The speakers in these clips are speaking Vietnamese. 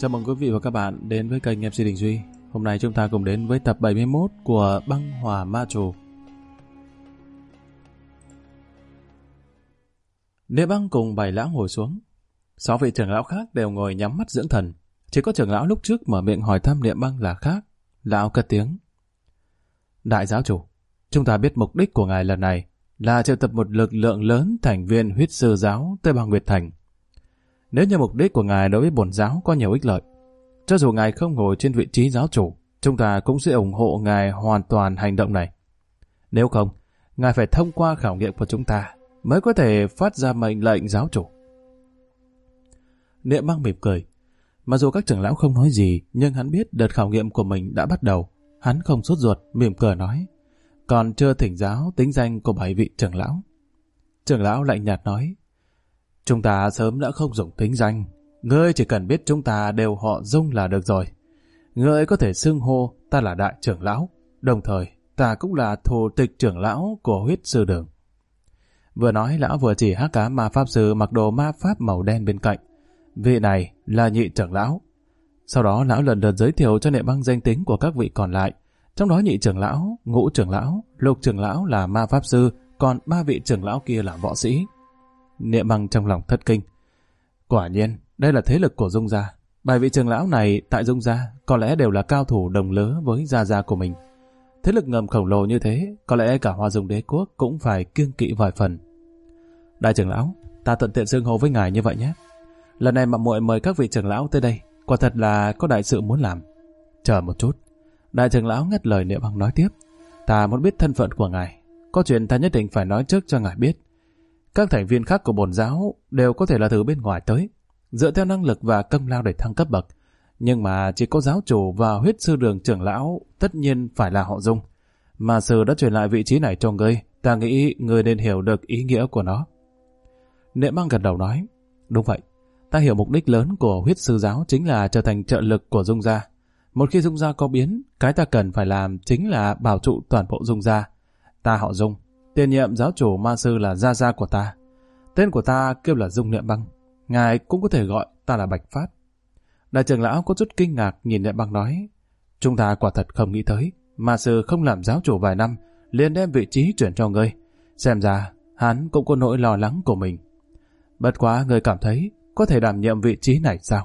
Chào mừng quý vị và các bạn đến với kênh MC Đình Duy. Hôm nay chúng ta cùng đến với tập 71 của Băng Hỏa Ma Trù. Niệm Băng cùng 7 lão ngồi xuống. 6 vị trưởng lão khác đều ngồi nhắm mắt dưỡng thần. Chỉ có trưởng lão lúc trước mở miệng hỏi thăm Niệm Băng là khác. Lão cất tiếng: Đại giáo chủ, chúng ta biết mục đích của ngài lần này là triệu tập một lực lượng lớn thành viên huyết sư giáo tới bang Nguyệt Thành. Nếu như mục đích của ngài đối với bổn giáo có nhiều ích lợi, cho dù ngài không ngồi trên vị trí giáo chủ, chúng ta cũng sẽ ủng hộ ngài hoàn toàn hành động này. Nếu không, ngài phải thông qua khảo nghiệm của chúng ta mới có thể phát ra mệnh lệnh giáo chủ. Niệm Băng mỉm cười. Mặc dù các trưởng lão không nói gì, nhưng hắn biết đợt khảo nghiệm của mình đã bắt đầu. Hắn không sốt ruột, mỉm cười nói: Còn chưa thỉnh giáo tính danh của 7 vị trưởng lão. Trưởng lão lạnh nhạt nói: Chúng ta sớm đã không dùng tính danh. Ngươi chỉ cần biết chúng ta đều họ Dung là được rồi. Ngươi có thể xưng hô ta là đại trưởng lão, đồng thời ta cũng là thủ tịch trưởng lão của huyết sư đường. Vừa nói, lão vừa chỉ Hắc Ám Ma Pháp Sư mặc đồ ma pháp màu đen bên cạnh. Vị này là nhị trưởng lão. Sau đó lão lần lượt giới thiệu cho Niệm Băng danh tính của các vị còn lại. Trong đó nhị trưởng lão, ngũ trưởng lão, lục trưởng lão là ma pháp sư, còn 3 vị trưởng lão kia là võ sĩ. Niệm Băng trong lòng thất kinh. Quả nhiên, đây là thế lực của Dung gia. 7 vị trưởng lão này tại Dung gia có lẽ đều là cao thủ đồng lứa với gia gia của mình. Thế lực ngầm khổng lồ như thế, có lẽ cả Hoa Dung đế quốc cũng phải kiêng kỵ vài phần. Đại trưởng lão, ta thuận tiện xưng hô với ngài như vậy nhé. Lần này mà muội mời các vị trưởng lão tới đây, quả thật là có đại sự muốn làm. Chờ một chút. Đại trưởng lão ngắt lời Niệm Băng nói tiếp: Ta muốn biết thân phận của ngài. Có chuyện ta nhất định phải nói trước cho ngài biết. Các thành viên khác của bổn giáo đều có thể là từ bên ngoài tới, dựa theo năng lực và công lao để thăng cấp bậc. Nhưng mà chỉ có giáo chủ và huyết sư đường trưởng lão tất nhiên phải là họ Dung. Mà sư đã truyền lại vị trí này cho ngươi, ta nghĩ ngươi nên hiểu được ý nghĩa của nó. Niệm Băng gật đầu nói: Đúng vậy, ta hiểu mục đích lớn của huyết sư giáo chính là trở thành trợ lực của Dung gia. Một khi Dung gia có biến, cái ta cần phải làm chính là bảo trụ toàn bộ Dung gia. Ta họ Dung, tiền nhiệm giáo chủ ma sư là gia gia của ta. Tên của ta kêu là Dung Niệm Băng. Ngài cũng có thể gọi ta là Bạch Phát. Đại trưởng lão có chút kinh ngạc nhìn Niệm Băng nói: Chúng ta quả thật không nghĩ tới, ma sư không làm giáo chủ vài năm liền đem vị trí chuyển cho ngươi. Xem ra hắn cũng có nỗi lo lắng của mình. Bất quá ngươi cảm thấy có thể đảm nhiệm vị trí này sao?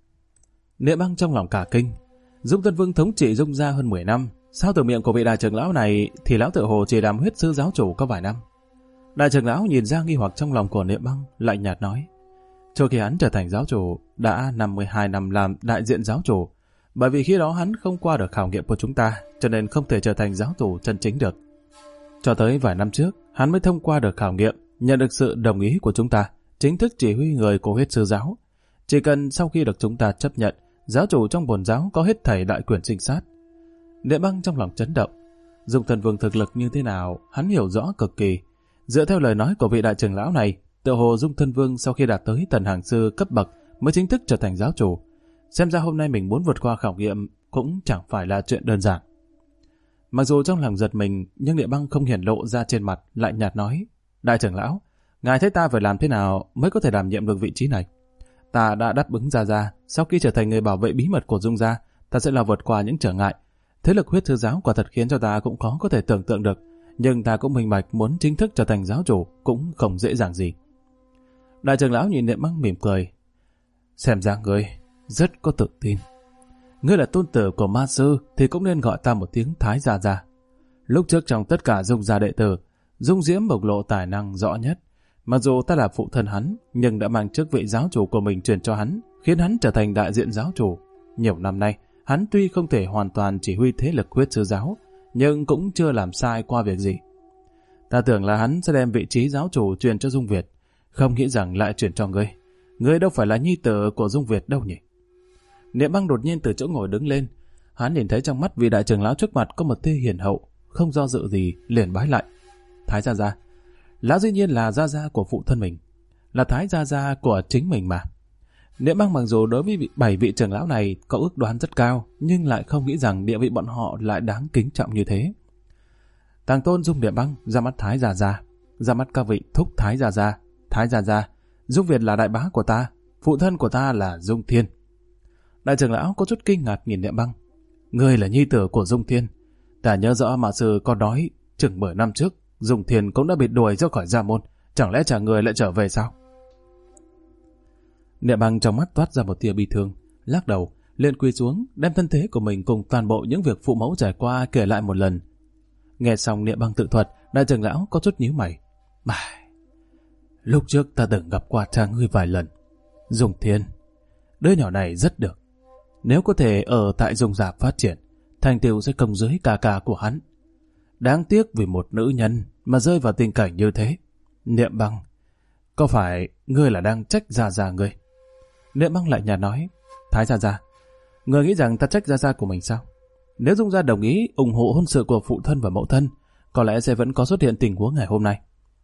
Niệm Băng trong lòng cả kinh. Dung Tân Vương thống trị Dung gia hơn 10 năm, sao từ miệng của vị đại trưởng lão này thì lão tự hồ chỉ làm huyết sư giáo chủ có vài năm? Đại trưởng lão nhìn ra nghi hoặc trong lòng của Niệm Băng, lạnh nhạt nói: Trước khi hắn trở thành giáo chủ, đã 52 năm làm đại diện giáo chủ. Bởi vì khi đó hắn không qua được khảo nghiệm của chúng ta, cho nên không thể trở thành giáo chủ chân chính được. Cho tới vài năm trước, hắn mới thông qua được khảo nghiệm, nhận được sự đồng ý của chúng ta, chính thức chỉ huy người của huyết sư giáo. Chỉ cần sau khi được chúng ta chấp nhận, giáo chủ trong bổn giáo có hết thảy đại quyền sinh sát. Niệm Băng trong lòng chấn động. Dung Thần Vương thực lực như thế nào, hắn hiểu rõ cực kỳ. Dựa theo lời nói của vị đại trưởng lão này, tựa hồ Dung Thân Vương sau khi đạt tới thần hàng sư cấp bậc mới chính thức trở thành giáo chủ. Xem ra hôm nay mình muốn vượt qua khảo nghiệm cũng chẳng phải là chuyện đơn giản. Mặc dù trong lòng giật mình, nhưng Niệm Băng không hiển lộ ra trên mặt, lại nhạt nói: Đại trưởng lão, ngài thấy ta phải làm thế nào mới có thể đảm nhiệm được vị trí này? Ta đã đáp ứng ra, sau khi trở thành người bảo vệ bí mật của Dung gia, ta sẽ là vượt qua những trở ngại. Thế lực huyết sư giáo quả thật khiến cho ta cũng khó có thể tưởng tượng được, nhưng ta cũng minh bạch muốn chính thức trở thành giáo chủ cũng không dễ dàng gì. Đại trưởng lão nhìn Niệm Băng mỉm cười: Xem ra ngươi rất có tự tin. Ngươi là tôn tử của ma sư thì cũng nên gọi ta một tiếng Thái gia gia. Lúc trước trong tất cả Dung gia đệ tử, Dung Diễm bộc lộ tài năng rõ nhất. Mặc dù ta là phụ thân hắn, nhưng đã mang chức vị giáo chủ của mình truyền cho hắn, khiến hắn trở thành đại diện giáo chủ. Nhiều năm nay, hắn tuy không thể hoàn toàn chỉ huy thế lực huyết sư giáo, nhưng cũng chưa làm sai qua việc gì. Ta tưởng là hắn sẽ đem vị trí giáo chủ truyền cho Dung Việt, không nghĩ rằng lại chuyển cho ngươi. Ngươi đâu phải là nhi tử của Dung Việt đâu nhỉ? Niệm Băng đột nhiên từ chỗ ngồi đứng lên. Hắn nhìn thấy trong mắt vị đại trưởng lão trước mặt có một tia hiền hậu, không do dự gì liền bái lại: Thái gia gia. Lão dĩ nhiên là gia gia của phụ thân mình, là Thái gia gia của chính mình mà. Niệm Băng mặc dù đối với 7 vị trưởng lão này có ước đoán rất cao, nhưng lại không nghĩ rằng địa vị bọn họ lại đáng kính trọng như thế. Tàng Tôn Dung Niệm Băng ra mắt Thái gia gia, ra mắt các vị thúc Thái gia gia. Thái gia gia, Dung Việt là đại bá của ta, phụ thân của ta là Dung Thiên. Đại trưởng lão có chút kinh ngạc nhìn Niệm Băng. Ngươi là nhi tử của Dung Thiên. Ta nhớ rõ mà sư có nói chừng 10 năm trước Dung Thiên cũng đã bị đuổi ra khỏi gia môn. Chẳng lẽ người lại trở về sao? Niệm Băng trong mắt toát ra một tia bi thương, lắc đầu, liền quỳ xuống, đem thân thế của mình cùng toàn bộ những việc phụ mẫu trải qua kể lại một lần. Nghe xong Niệm Băng tự thuật, đại trưởng lão có chút nhíu mày. Lúc trước ta từng gặp qua cha ngươi vài lần. Dung Thiên, đứa nhỏ này rất được. Nếu có thể ở tại Dung gia phát triển, thành tựu sẽ công dưới ca của hắn. Đáng tiếc vì một nữ nhân mà rơi vào tình cảnh như thế. Niệm Băng, có phải ngươi là đang trách Gia ngươi? Niệm Băng lại nhạt nói, Thái Gia, ngươi nghĩ rằng ta trách Gia của mình sao? Nếu Dung gia đồng ý ủng hộ hôn sự của phụ thân và mẫu thân, có lẽ sẽ vẫn có xuất hiện tình huống ngày hôm nay.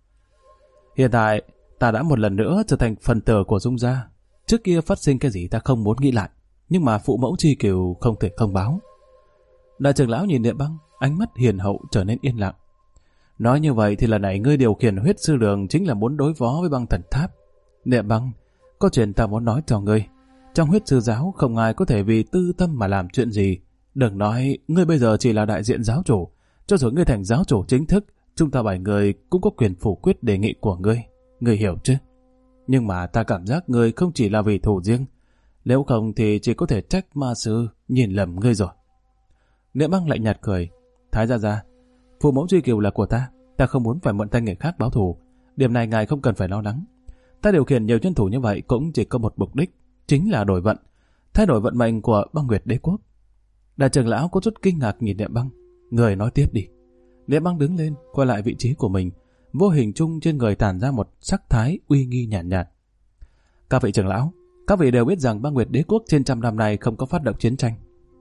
Hiện tại, ta đã một lần nữa trở thành phần tử của Dung gia. Trước kia phát sinh cái gì ta không muốn nghĩ lại, nhưng mà phụ mẫu chi cừu không thể không báo. Đại trưởng lão nhìn Niệm Băng, ánh mắt hiền hậu trở nên yên lặng. Nói như vậy thì lần này ngươi điều khiển huyết sư đường chính là muốn đối phó với Băng Thần Tháp. Niệm Băng, có chuyện ta muốn nói cho ngươi. Trong huyết sư giáo không ai có thể vì tư tâm mà làm chuyện gì. Đừng nói ngươi bây giờ chỉ là đại diện giáo chủ. Cho dù ngươi thành giáo chủ chính thức, chúng ta 7 người cũng có quyền phủ quyết đề nghị của ngươi. Ngươi hiểu chứ? Nhưng mà ta cảm giác ngươi không chỉ là vì thù riêng. Nếu không thì chỉ có thể trách ma sư nhìn lầm ngươi rồi. Niệm Băng lại nhạt cười. Thái Gia, phụ mẫu truy kiều là của ta. Ta không muốn phải mượn tay người khác báo thù. Điểm này ngài không cần phải lo lắng. Ta điều khiển nhiều nhân thủ như vậy cũng chỉ có một mục đích, chính là đổi vận, thay đổi vận mệnh của Băng Nguyệt Đế Quốc. Đại trưởng lão có chút kinh ngạc nhìn Niệm Băng. Người nói tiếp đi. Niệm Băng đứng lên, quay lại vị trí của mình. Vô hình chung trên người tản ra một sắc thái uy nghi nhàn nhạt. Các vị trưởng lão, các vị đều biết rằng Băng Nguyệt Đế Quốc trên 100 năm nay không có phát động chiến tranh.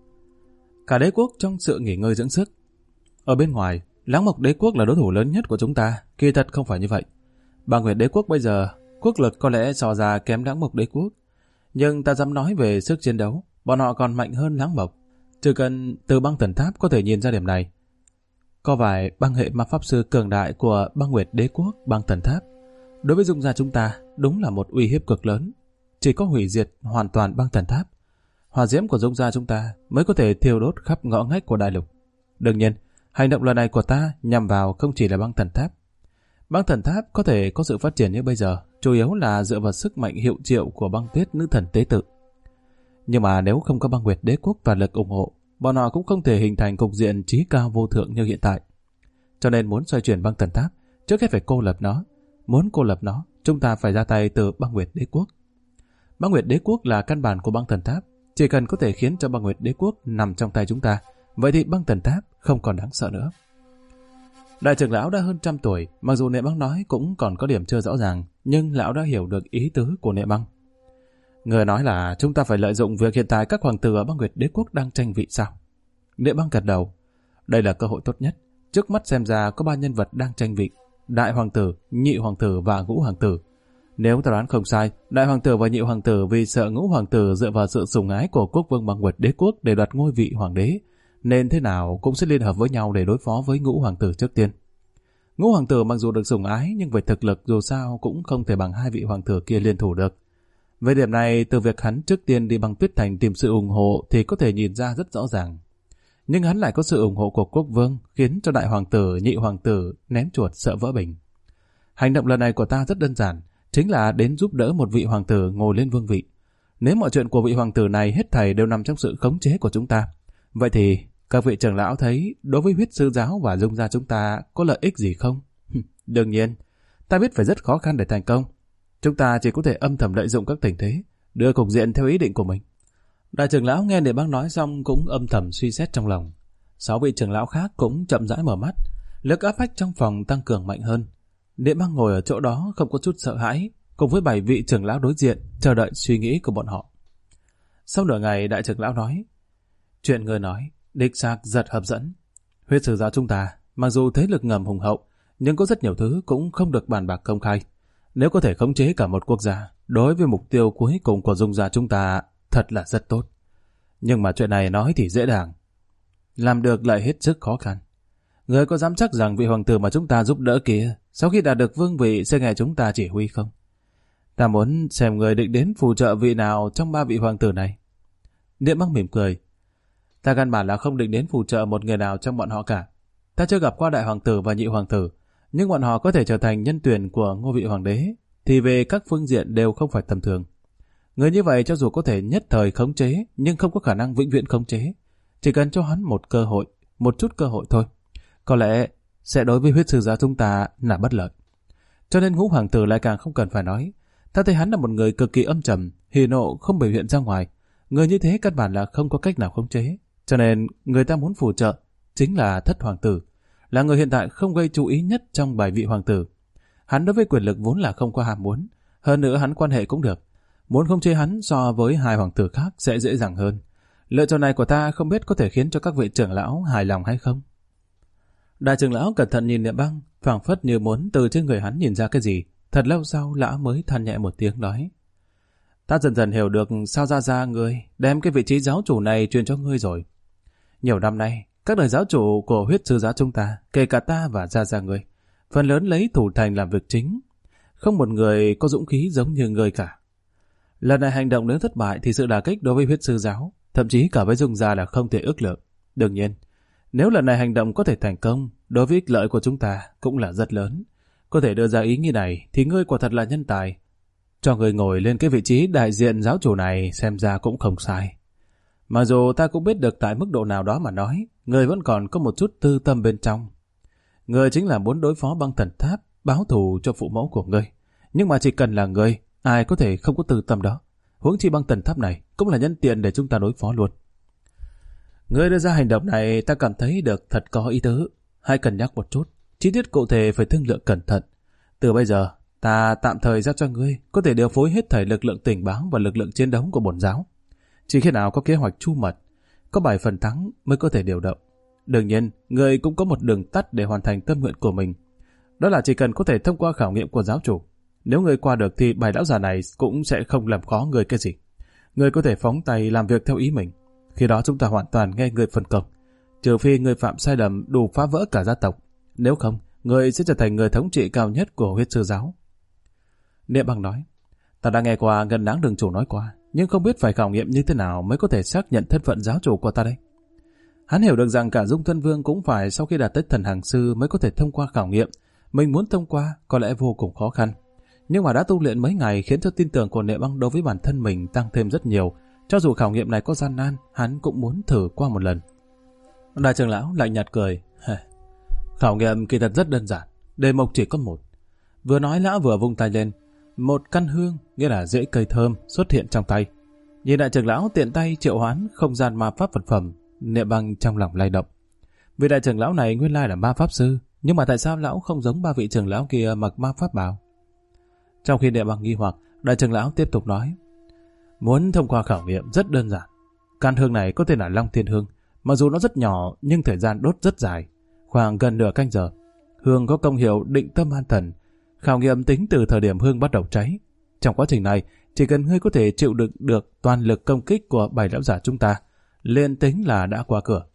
Cả đế quốc trong sự nghỉ ngơi dưỡng sức. Ở bên ngoài, Lãng Mộc Đế Quốc là đối thủ lớn nhất của chúng ta. Kỳ thật không phải như vậy. Băng Nguyệt Đế Quốc bây giờ, quốc lực có lẽ so ra kém Lãng Mộc Đế Quốc. Nhưng ta dám nói về sức chiến đấu, bọn họ còn mạnh hơn Lãng Mộc. Chỉ cần từ Băng Thần Tháp có thể nhìn ra điểm này. Có vài băng hệ ma pháp sư cường đại của Băng Nguyệt Đế Quốc, Băng Thần Tháp, đối với Dung gia chúng ta đúng là một uy hiếp cực lớn. Chỉ có hủy diệt hoàn toàn Băng Thần Tháp, hỏa diễm của Dung gia chúng ta mới có thể thiêu đốt khắp ngõ ngách của đại lục. Đương nhiên, hành động lần này của ta nhằm vào không chỉ là Băng Thần Tháp. Băng Thần Tháp có thể có sự phát triển như bây giờ, chủ yếu là dựa vào sức mạnh hiệu triệu của Băng Tuyết nữ thần tế tự. Nhưng mà nếu không có Băng Nguyệt Đế Quốc toàn lực ủng hộ, bọn họ cũng không thể hình thành cục diện trí cao vô thượng như hiện tại. Cho nên muốn xoay chuyển Băng Thần Tháp, trước hết phải cô lập nó. Muốn cô lập nó, chúng ta phải ra tay từ Băng Nguyệt Đế Quốc. Băng Nguyệt Đế Quốc là căn bản của Băng Thần Tháp. Chỉ cần có thể khiến cho Băng Nguyệt Đế Quốc nằm trong tay chúng ta, vậy thì Băng Thần Tháp không còn đáng sợ nữa. Đại trưởng lão đã hơn 100 tuổi, mặc dù Niệm Băng nói cũng còn có điểm chưa rõ ràng, nhưng lão đã hiểu được ý tứ của Niệm Băng. Người nói là chúng ta phải lợi dụng việc hiện tại các hoàng tử ở Băng Nguyệt Đế Quốc đang tranh vị sao? Niệm Băng gật đầu. Đây là cơ hội tốt nhất. Trước mắt xem ra có 3 nhân vật đang tranh vị: Đại hoàng tử, Nhị hoàng tử và Ngũ hoàng tử. Nếu ta đoán không sai, Đại hoàng tử và Nhị hoàng tử vì sợ Ngũ hoàng tử dựa vào sự sủng ái của quốc vương Băng Nguyệt Đế Quốc để đoạt ngôi vị hoàng đế, nên thế nào cũng sẽ liên hợp với nhau để đối phó với Ngũ hoàng tử trước tiên. Ngũ hoàng tử mặc dù được sủng ái nhưng về thực lực dù sao cũng không thể bằng 2 vị hoàng tử kia liên thủ được. Về điểm này, từ việc hắn trước tiên đi Băng Tuyết Thành tìm sự ủng hộ thì có thể nhìn ra rất rõ ràng. Nhưng hắn lại có sự ủng hộ của quốc vương, khiến cho Đại hoàng tử, Nhị hoàng tử ném chuột sợ vỡ bình. Hành động lần này của ta rất đơn giản, chính là đến giúp đỡ một vị hoàng tử ngồi lên vương vị. Nếu mọi chuyện của vị hoàng tử này hết thảy đều nằm trong sự khống chế của chúng ta, vậy thì các vị trưởng lão thấy đối với huyết sư giáo và Dung gia chúng ta có lợi ích gì không? Đương nhiên, ta biết phải rất khó khăn để thành công. Chúng ta chỉ có thể âm thầm lợi dụng các tình thế, đưa cục diện theo ý định của mình. Đại trưởng lão nghe Niệm Băng nói xong cũng âm thầm suy xét trong lòng. 6 vị trưởng lão khác cũng chậm rãi mở mắt, lực áp bách trong phòng tăng cường mạnh hơn. Niệm Băng ngồi ở chỗ đó không có chút sợ hãi, cùng với 7 vị trưởng lão đối diện chờ đợi suy nghĩ của bọn họ. Sau nửa ngày, đại trưởng lão nói: chuyện người nói đích xác rất hấp dẫn. Huyết sử giáo chúng ta mặc dù thế lực ngầm hùng hậu, nhưng có rất nhiều thứ cũng không được bàn bạc công khai. Nếu có thể khống chế cả một quốc gia, đối với mục tiêu cuối cùng của Dung gia chúng ta thật là rất tốt. Nhưng mà chuyện này nói thì dễ dàng, làm được lại hết sức khó khăn. Người có dám chắc rằng vị hoàng tử mà chúng ta giúp đỡ kia sau khi đạt được vương vị sẽ nghe chúng ta chỉ huy không? Ta muốn xem người định đến phù trợ vị nào trong 3 vị hoàng tử này. Niệm Băng mỉm cười. Ta căn bản là không định đến phù trợ một người nào trong bọn họ cả. Ta chưa gặp qua đại hoàng tử và nhị hoàng tử, nhưng bọn họ có thể trở thành nhân tuyển của ngôi vị hoàng đế, thì về các phương diện đều không phải tầm thường. Người như vậy cho dù có thể nhất thời khống chế, nhưng không có khả năng vĩnh viễn khống chế. Chỉ cần cho hắn một cơ hội, một chút cơ hội thôi, có lẽ sẽ đối với huyết sư gia chúng ta là bất lợi. Cho nên Ngũ hoàng tử lại càng không cần phải nói. Ta thấy hắn là một người cực kỳ âm trầm, hỉ nộ không biểu hiện ra ngoài. Người như thế căn bản là không có cách nào khống chế. Cho nên người ta muốn phù trợ chính là Thất hoàng tử, là người hiện tại không gây chú ý nhất trong 7 vị hoàng tử. Hắn đối với quyền lực vốn là không có ham muốn, hơn nữa hắn quan hệ cũng được. Muốn khống chế hắn so với 2 hoàng tử khác sẽ dễ dàng hơn. Lựa chọn này của ta không biết có thể khiến cho các vị trưởng lão hài lòng hay không. Đại trưởng lão cẩn thận nhìn Niệm Băng, phảng phất như muốn từ trên người hắn nhìn ra cái gì. Thật lâu sau lão mới than nhẹ một tiếng nói: Ta dần dần hiểu được sao Gia ngươi đem cái vị trí giáo chủ này truyền cho ngươi rồi. Nhiều năm nay, các đời giáo chủ của huyết sư giáo chúng ta, kể cả ta và Gia ngươi, phần lớn lấy thủ thành làm việc chính. Không một người có dũng khí giống như ngươi cả. Lần này hành động nếu thất bại thì sự đả kích đối với huyết sư giáo, thậm chí cả với Dung gia là không thể ước lượng. Đương nhiên, nếu lần này hành động có thể thành công, đối với ích lợi của chúng ta cũng là rất lớn. Có thể đưa ra ý nghĩ này thì ngươi quả thật là nhân tài. Cho ngươi ngồi lên cái vị trí đại diện giáo chủ này xem ra cũng không sai. Mặc dù ta cũng biết được tại mức độ nào đó mà nói, ngươi vẫn còn có một chút tư tâm bên trong. Ngươi chính là muốn đối phó Băng Thần Tháp, báo thù cho phụ mẫu của ngươi. Nhưng mà chỉ cần là ngươi, ai có thể không có tư tâm đó. Huống chi Băng Thần Tháp này cũng là nhân tiện để chúng ta đối phó luôn. Ngươi đưa ra hành động này ta cảm thấy được thật có ý tứ. Hãy cân nhắc một chút, chi tiết cụ thể phải thương lượng cẩn thận. Từ bây giờ, ta tạm thời giao cho ngươi có thể điều phối hết thảy lực lượng tình báo và lực lượng chiến đấu của bổn giáo. Chỉ khi nào có kế hoạch chu mật, có 7 phần thắng mới có thể điều động. Đương nhiên, ngươi cũng có một đường tắt để hoàn thành tâm nguyện của mình. Đó là chỉ cần có thể thông qua khảo nghiệm của giáo chủ. Nếu ngươi qua được thì 7 lão già này cũng sẽ không làm khó ngươi cái gì. Ngươi có thể phóng tay làm việc theo ý mình. Khi đó chúng ta hoàn toàn nghe ngươi phân công. Trừ phi ngươi phạm sai lầm đủ phá vỡ cả gia tộc. Nếu không, ngươi sẽ trở thành người thống trị cao nhất của huyết sư giáo. Niệm Băng nói: Ta đã nghe qua Ngân Lãng đường chủ nói qua, nhưng không biết phải khảo nghiệm như thế nào mới có thể xác nhận thân phận giáo chủ của ta đây. Hắn hiểu được rằng cả Dung Thân Vương cũng phải sau khi đạt tới thần hàng sư mới có thể thông qua khảo nghiệm. Mình muốn thông qua có lẽ vô cùng khó khăn. Nhưng mà đã tu luyện mấy ngày khiến cho tin tưởng của Niệm Băng đối với bản thân mình tăng thêm rất nhiều. Cho dù khảo nghiệm này có gian nan, hắn cũng muốn thử qua một lần. Đại trưởng lão lạnh nhạt cười: Khảo nghiệm kỳ thật rất đơn giản, đề mục chỉ có một. Vừa nói lão vừa vung tay lên, một căn hương, nghĩa là rễ cây thơm, xuất hiện trong tay. Nhìn đại trưởng lão tiện tay triệu hoán không gian ma pháp vật phẩm, Niệm Băng trong lòng lay động. Vì đại trưởng lão này nguyên lai là ma pháp sư, nhưng mà tại sao lão không giống 3 vị trưởng lão kia mặc ma pháp bào? Trong khi Niệm Băng nghi hoặc, đại trưởng lão tiếp tục nói: Muốn thông qua khảo nghiệm rất đơn giản. Căn hương này có tên là Long Thiên Hương, mặc dù nó rất nhỏ nhưng thời gian đốt rất dài, khoảng gần nửa canh giờ. Hương có công hiệu định tâm an thần. Khảo nghiệm tính từ thời điểm hương bắt đầu cháy. Trong quá trình này, chỉ cần ngươi có thể chịu đựng được toàn lực công kích của 7 lão giả chúng ta, liền tính là đã qua cửa.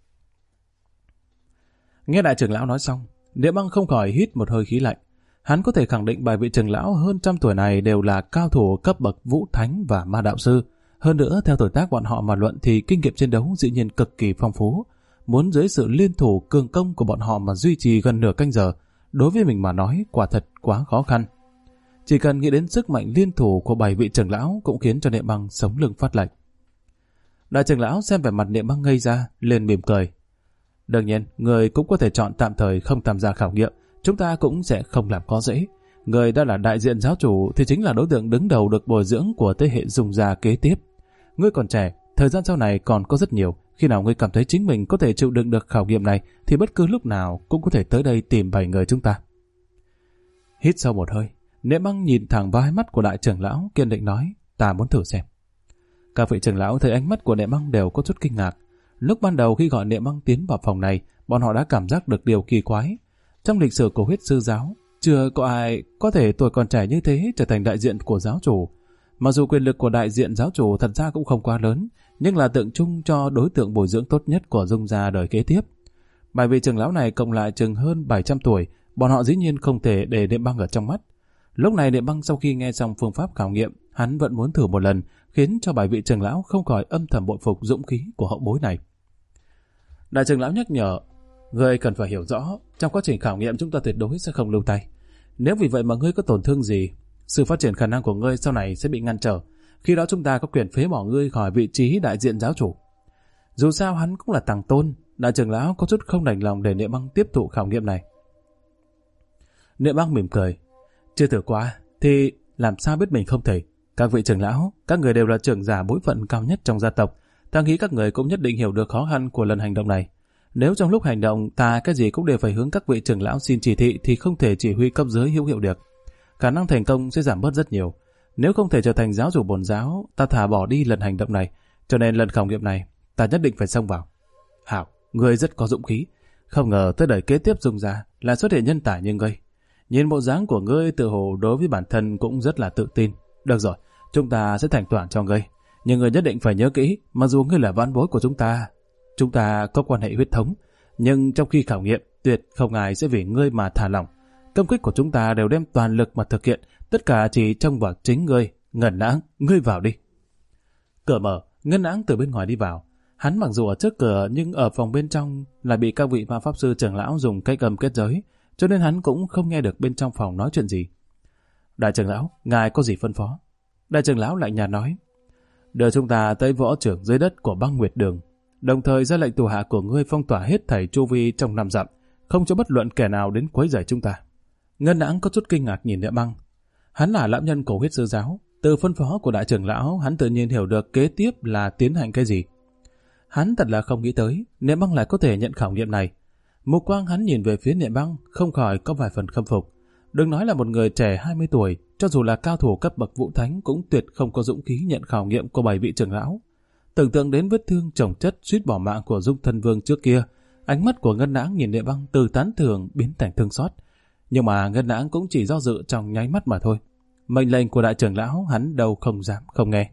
Nghe đại trưởng lão nói xong, Niệm Băng không khỏi hít một hơi khí lạnh. Hắn có thể khẳng định 7 vị trưởng lão hơn trăm tuổi này đều là cao thủ cấp bậc vũ thánh và ma đạo sư. Hơn nữa, theo tuổi tác bọn họ mà luận thì kinh nghiệm chiến đấu dĩ nhiên cực kỳ phong phú. Muốn dưới sự liên thủ cường công của bọn họ mà duy trì gần nửa canh giờ, đối với mình mà nói quả thật quá khó khăn. Chỉ cần nghĩ đến sức mạnh liên thủ của 7 vị trưởng lão cũng khiến cho Niệm Băng sống lưng phát lạnh. Đại trưởng lão xem vẻ mặt Niệm Băng ngây ra, liền mỉm cười: Đương nhiên, người cũng có thể chọn tạm thời không tham gia khảo nghiệm, chúng ta cũng sẽ không làm khó dễ. Người đã là đại diện giáo chủ thì chính là đối tượng đứng đầu được bồi dưỡng của thế hệ Dung gia kế tiếp. Ngươi còn trẻ, thời gian sau này còn có rất nhiều. Khi nào ngươi cảm thấy chính mình có thể chịu đựng được khảo nghiệm này thì bất cứ lúc nào cũng có thể tới đây tìm 7 người chúng ta. Hít sâu một hơi, Niệm Băng nhìn thẳng vào hai mắt của đại trưởng lão, kiên định nói: Ta muốn thử xem. Các vị trưởng lão thấy ánh mắt của Niệm Băng đều có chút kinh ngạc. Lúc ban đầu khi gọi Niệm Băng tiến vào phòng này, bọn họ đã cảm giác được điều kỳ quái. Trong lịch sử của huyết sư giáo, chưa có ai có thể tuổi còn trẻ như thế trở thành đại diện của giáo chủ. Mặc dù quyền lực của đại diện giáo chủ thật ra cũng không quá lớn, nhưng là tượng trưng cho đối tượng bồi dưỡng tốt nhất của Dung gia đời kế tiếp. 7 vị trưởng lão này cộng lại chừng hơn 700 tuổi, bọn họ dĩ nhiên không thể để Niệm Băng ở trong mắt. Lúc này Niệm Băng sau khi nghe xong phương pháp khảo nghiệm, hắn vẫn muốn thử một lần, khiến cho bài vị trưởng lão không khỏi âm thầm bội phục dũng khí của hậu bối này. Đại trưởng lão nhắc nhở, ngươi cần phải hiểu rõ, trong quá trình khảo nghiệm chúng ta tuyệt đối sẽ không lưu tay. Nếu vì vậy mà ngươi có tổn thương gì, sự phát triển khả năng của ngươi sau này sẽ bị ngăn trở. Khi đó chúng ta có quyền phế bỏ ngươi khỏi vị trí đại diện giáo chủ. Dù sao hắn cũng là tàng tôn, đại trưởng lão có chút không đành lòng để Niệm Băng tiếp thụ khảo nghiệm này. Niệm Băng mỉm cười, chưa thử qua thì làm sao biết mình không thể. Các vị trưởng lão, các người đều là trưởng giả bối phận cao nhất trong gia tộc, ta nghĩ các người cũng nhất định hiểu được khó khăn của lần hành động này. Nếu trong lúc hành động ta cái gì cũng đều phải hướng các vị trưởng lão xin chỉ thị thì không thể chỉ huy cấp dưới hữu hiệu được. Khả năng thành công sẽ giảm bớt rất nhiều. Nếu không thể trở thành giáo chủ bổn giáo, ta thả bỏ đi lần hành động này, cho nên lần khảo nghiệm này ta nhất định phải xông vào. Hảo, ngươi rất có dũng khí, không ngờ tới đời kế tiếp dung ra là xuất hiện nhân tài như ngươi. Nhìn bộ dáng của ngươi tự hồ đối với bản thân cũng rất là tự tin. Được rồi, chúng ta sẽ thành toàn cho ngươi, nhưng ngươi nhất định phải nhớ kỹ, mặc dù ngươi là vãn bối của chúng ta có quan hệ huyết thống, nhưng trong khi khảo nghiệm tuyệt không ai sẽ vì ngươi mà thả lỏng. Công kích của chúng ta đều đem toàn lực mà thực hiện, tất cả chỉ trông vào chính ngươi. Ngân Nãng, ngươi vào đi. Cửa mở, Ngân Nãng từ bên ngoài đi vào. Hắn mặc dù ở trước cửa nhưng ở phòng bên trong lại bị các vị ma pháp sư trưởng lão dùng cách âm kết giới, cho nên hắn cũng không nghe được bên trong phòng nói chuyện gì. Đại trưởng lão, ngài có gì phân phó? Đại trưởng lão lạnh nhạt nói, đưa chúng ta tới võ trưởng dưới đất của Băng Nguyệt Đường, đồng thời ra lệnh thủ hạ của ngươi phong tỏa hết thảy chu vi trong 5 dặm, không cho bất luận kẻ nào đến quấy rầy chúng ta. Ngân Nãng có chút kinh ngạc nhìn Niệm Băng. Hắn là lão nhân của huyết sư giáo, từ phân phó của đại trưởng lão hắn tự nhiên hiểu được kế tiếp là tiến hành cái gì. Hắn thật là không nghĩ tới Niệm Băng lại có thể nhận khảo nghiệm này. Mục quang hắn nhìn về phía Niệm Băng không khỏi có vài phần khâm phục. Đừng nói là một người trẻ 20 tuổi, cho dù là cao thủ cấp bậc vũ thánh cũng tuyệt không có dũng khí nhận khảo nghiệm của 7 vị trưởng lão. Tưởng tượng đến vết thương chồng chất suýt bỏ mạng của Dung Thân Vương trước kia, ánh mắt của Ngân Nãng nhìn Niệm Băng từ tán thưởng biến thành thương xót. Nhưng mà Ngân Nãng cũng chỉ do dự trong nháy mắt mà thôi. Mệnh lệnh của đại trưởng lão hắn đâu không dám không nghe.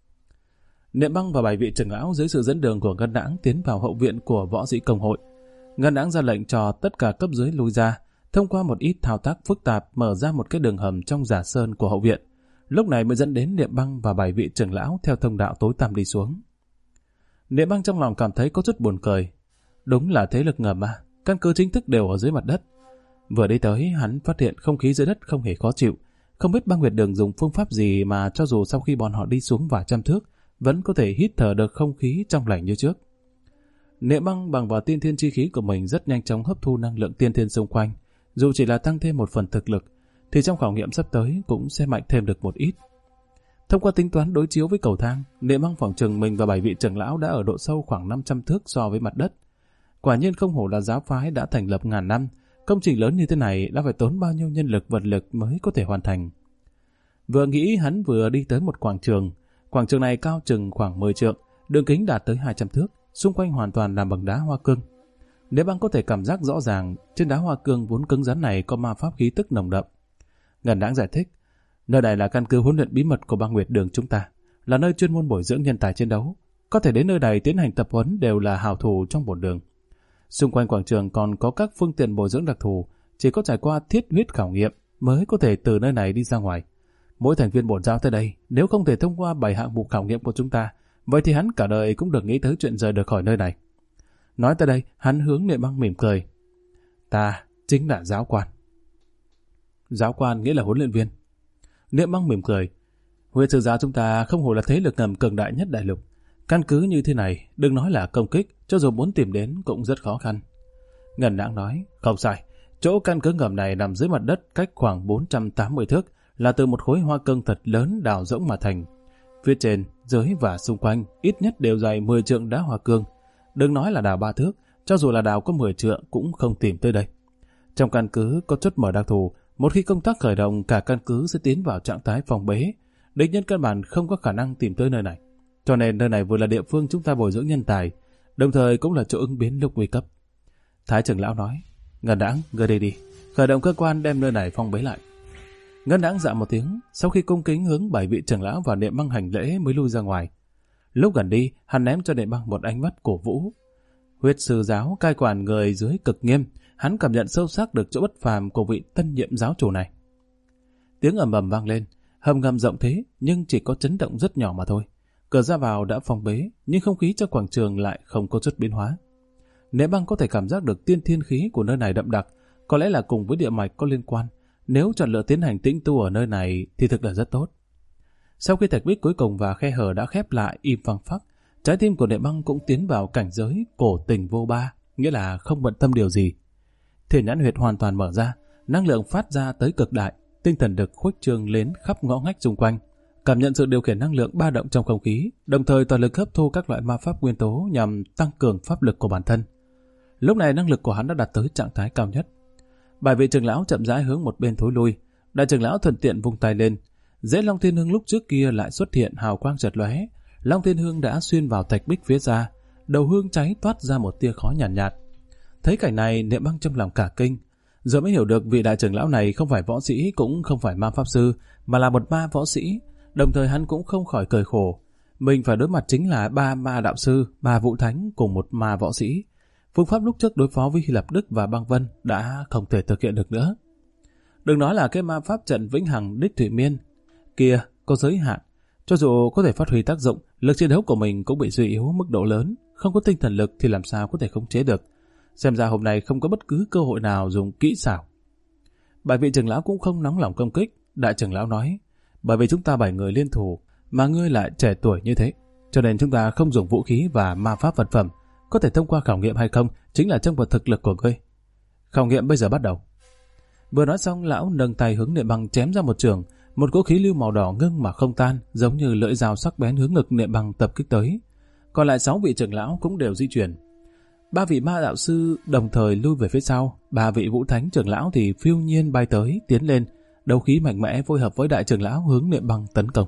Niệm Băng và 7 vị trưởng lão dưới sự dẫn đường của Ngân Nãng tiến vào hậu viện của võ sĩ công hội. Ngân Nãng ra lệnh cho tất cả cấp dưới lui ra, thông qua một ít thao tác phức tạp mở ra một cái đường hầm trong giả sơn của hậu viện. Lúc này mới dẫn đến Niệm Băng và 7 vị trưởng lão theo thông đạo tối tăm đi xuống. Niệm Băng trong lòng cảm thấy có chút buồn cười. Đúng là thế lực ngầm mà, căn cứ chính thức đều ở dưới mặt đất. Vừa đi tới, hắn phát hiện không khí dưới đất không hề khó chịu. Không biết Băng Nguyệt Đường dùng phương pháp gì mà cho dù sau khi bọn họ đi xuống vài trăm thước, vẫn có thể hít thở được không khí trong lành như trước. Niệm Băng bằng vào tiên thiên chi khí của mình rất nhanh chóng hấp thu năng lượng tiên thiên xung quanh. Dù chỉ là tăng thêm một phần thực lực, thì trong khảo nghiệm sắp tới cũng sẽ mạnh thêm được một ít. Thông qua tính toán đối chiếu với cầu thang, Niệm Băng phỏng chừng mình và 7 vị trưởng lão đã ở độ sâu khoảng 500 thước so với mặt đất. Quả nhiên không hổ là giáo phái đã thành lập ngàn năm, công trình lớn như thế này đã phải tốn bao nhiêu nhân lực vật lực mới có thể hoàn thành. Vừa nghĩ hắn vừa đi tới một quảng trường này cao chừng khoảng 10 trượng, đường kính đạt tới 200 thước, xung quanh hoàn toàn làm bằng đá hoa cương. Niệm Băng có thể cảm giác rõ ràng trên đá hoa cương vốn cứng rắn này có ma pháp khí tức nồng đậm. Ngân Nãng giải thích, nơi này là căn cứ huấn luyện bí mật của Băng Nguyệt Đường chúng ta, là nơi chuyên môn bồi dưỡng nhân tài chiến đấu. Có thể đến nơi này tiến hành tập huấn đều là hảo thủ trong bổn đường. Xung quanh quảng trường còn có các phương tiện bồi dưỡng đặc thù, chỉ có trải qua thiết huyết khảo nghiệm mới có thể từ nơi này đi ra ngoài. Mỗi thành viên bổn giáo tới đây, nếu không thể thông qua 7 hạng mục khảo nghiệm của chúng ta, vậy thì hắn cả đời cũng được nghĩ tới chuyện rời được khỏi nơi này. Nói tới đây, hắn hướng Niệm Băng mỉm cười. Ta chính là giáo quan. Giáo quan nghĩa là huấn luyện viên. Niệm Băng mỉm cười. Huyết sư giáo chúng ta không hổ là thế lực ngầm cường đại nhất đại lục. Căn cứ như thế này, đừng nói là công kích, cho dù muốn tìm đến cũng rất khó khăn. Ngân Nãng nói, không sai. Chỗ căn cứ ngầm này nằm dưới mặt đất cách khoảng 480 thước, là từ một khối hoa cương thật lớn đào rỗng mà thành. Phía trên, dưới và xung quanh ít nhất đều dày 10 trượng đá hoa cương. Đừng nói là đào 3 thước, cho dù là đào có 10 trượng cũng không tìm tới đây. Trong căn cứ có chốt mở đặc thù, một khi công tác khởi động cả căn cứ sẽ tiến vào trạng thái phòng bế. Địch nhân căn bản không có khả năng tìm tới nơi này. Cho nên nơi này vừa là địa phương chúng ta bồi dưỡng nhân tài, đồng thời cũng là chỗ ứng biến lúc nguy cấp. Thái trưởng lão nói, Ngân Nãng, ngươi đi đi, khởi động cơ quan đem nơi này phong bế lại. Ngân Nãng dạ một tiếng, sau khi cung kính hướng 7 vị trưởng lão và Niệm Băng hành lễ mới lui ra ngoài. Lúc gần đi, hắn ném cho Niệm Băng một ánh mắt cổ vũ. Huyết sư giáo cai quản người dưới cực nghiêm, hắn cảm nhận sâu sắc được chỗ bất phàm của vị tân nhiệm giáo chủ này. Tiếng ầm ầm vang lên, hầm ngầm rộng thế nhưng chỉ có chấn động rất nhỏ mà thôi. Cửa ra vào đã phong bế, nhưng không khí trong quảng trường lại không có chút biến hóa. Niệm Băng có thể cảm giác được tiên thiên khí của nơi này đậm đặc, có lẽ là cùng với địa mạch có liên quan. Nếu chọn lựa tiến hành tĩnh tu ở nơi này thì thực là rất tốt. Sau khi thạch bích cuối cùng và khe hở đã khép lại im phăng phắc, trái tim của Niệm Băng cũng tiến vào cảnh giới cổ tình vô ba, nghĩa là không bận tâm điều gì. Thiên nhãn huyệt hoàn toàn mở ra, năng lượng phát ra tới cực đại, tinh thần được khuếch trương lên khắp ngõ ngách xung quanh, cảm nhận sự điều khiển năng lượng ba động trong không khí, đồng thời toàn lực hấp thu các loại ma pháp nguyên tố nhằm tăng cường pháp lực của bản thân. Lúc này năng lực của hắn đã đạt tới trạng thái cao nhất. Bài vị trưởng lão chậm rãi hướng một bên thối lui, đại trưởng lão thuận tiện vung tay lên, rễ Long Thiên Hương lúc trước kia lại xuất hiện hào quang chợt lóe. Long Thiên Hương đã xuyên vào thạch bích phía ra, đầu hương cháy toát ra một tia khói nhàn nhạt. Thấy cảnh này, Niệm Băng trong lòng cả kinh, giờ mới hiểu được vị đại trưởng lão này không phải võ sĩ cũng không phải ma pháp sư, mà là một ma võ sĩ. Đồng thời hắn cũng không khỏi cười khổ, mình phải đối mặt chính là 3 ma đạo sư, 3 vũ thánh cùng một ma võ sĩ. Phương pháp lúc trước đối phó với Hy Lạp Đức và Băng Vân đã không thể thực hiện được nữa. Đừng nói là cái ma pháp trận Vĩnh Hằng Đích Thủy Miên kia có giới hạn, cho dù có thể phát huy tác dụng, lực chiến đấu của mình cũng bị suy yếu mức độ lớn, không có tinh thần lực thì làm sao có thể khống chế được. Xem ra hôm nay không có bất cứ cơ hội nào dùng kỹ xảo. Bài vị trưởng lão cũng không nóng lòng công kích. Đại trưởng lão nói, bởi vì chúng ta 7 người liên thủ, mà ngươi lại trẻ tuổi như thế, cho nên chúng ta không dùng vũ khí và ma pháp vật phẩm. Có thể thông qua khảo nghiệm hay không chính là trong vật thực lực của ngươi. Khảo nghiệm bây giờ bắt đầu. Vừa nói xong, lão nâng tay hướng Niệm Băng chém ra một trường, một cỗ khí lưu màu đỏ ngưng mà không tan, giống như lưỡi dao sắc bén hướng ngực Niệm Băng tập kích tới. Còn lại 6 vị trưởng lão cũng đều di chuyển. 3 vị ma đạo sư đồng thời lui về phía sau, 3 vị vũ thánh trưởng lão thì phiêu nhiên bay tới, tiến lên, đấu khí mạnh mẽ phối hợp với đại trưởng lão hướng Niệm Băng tấn công.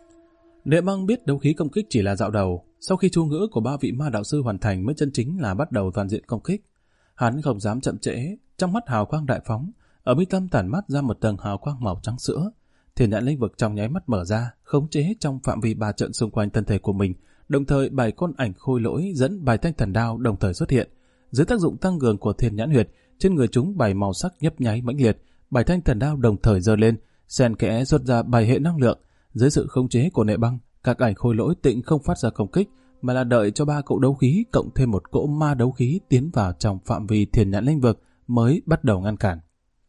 Niệm Băng biết đấu khí công kích chỉ là dạo đầu, sau khi chu ngữ của 3 vị ma đạo sư hoàn thành mới chân chính là bắt đầu toàn diện công kích. Hắn không dám chậm trễ, trong mắt hào quang đại phóng, ở mi tâm tản mắt ra một tầng hào quang màu trắng sữa. Thiên nhãn lĩnh vực trong nháy mắt mở ra, khống chế trong phạm vi 3 trận xung quanh thân thể của mình, đồng thời 7 con ảnh khôi lỗi dẫn bài thanh thần đao đồng thời xuất hiện. Dưới tác dụng tăng cường của thiên nhãn huyệt, trên người chúng 7 màu sắc nhấp nháy mãnh liệt, bài thanh thần đao đồng thời giơ lên, xen kẽ xuất ra 7 hệ năng lượng. Dưới sự khống chế của Niệm Băng, các ảnh khôi lỗi tịnh không phát ra công kích, mà là đợi cho 3 cỗ đấu khí cộng thêm một cỗ ma đấu khí tiến vào trong phạm vi thiên nhãn lĩnh vực mới bắt đầu ngăn cản.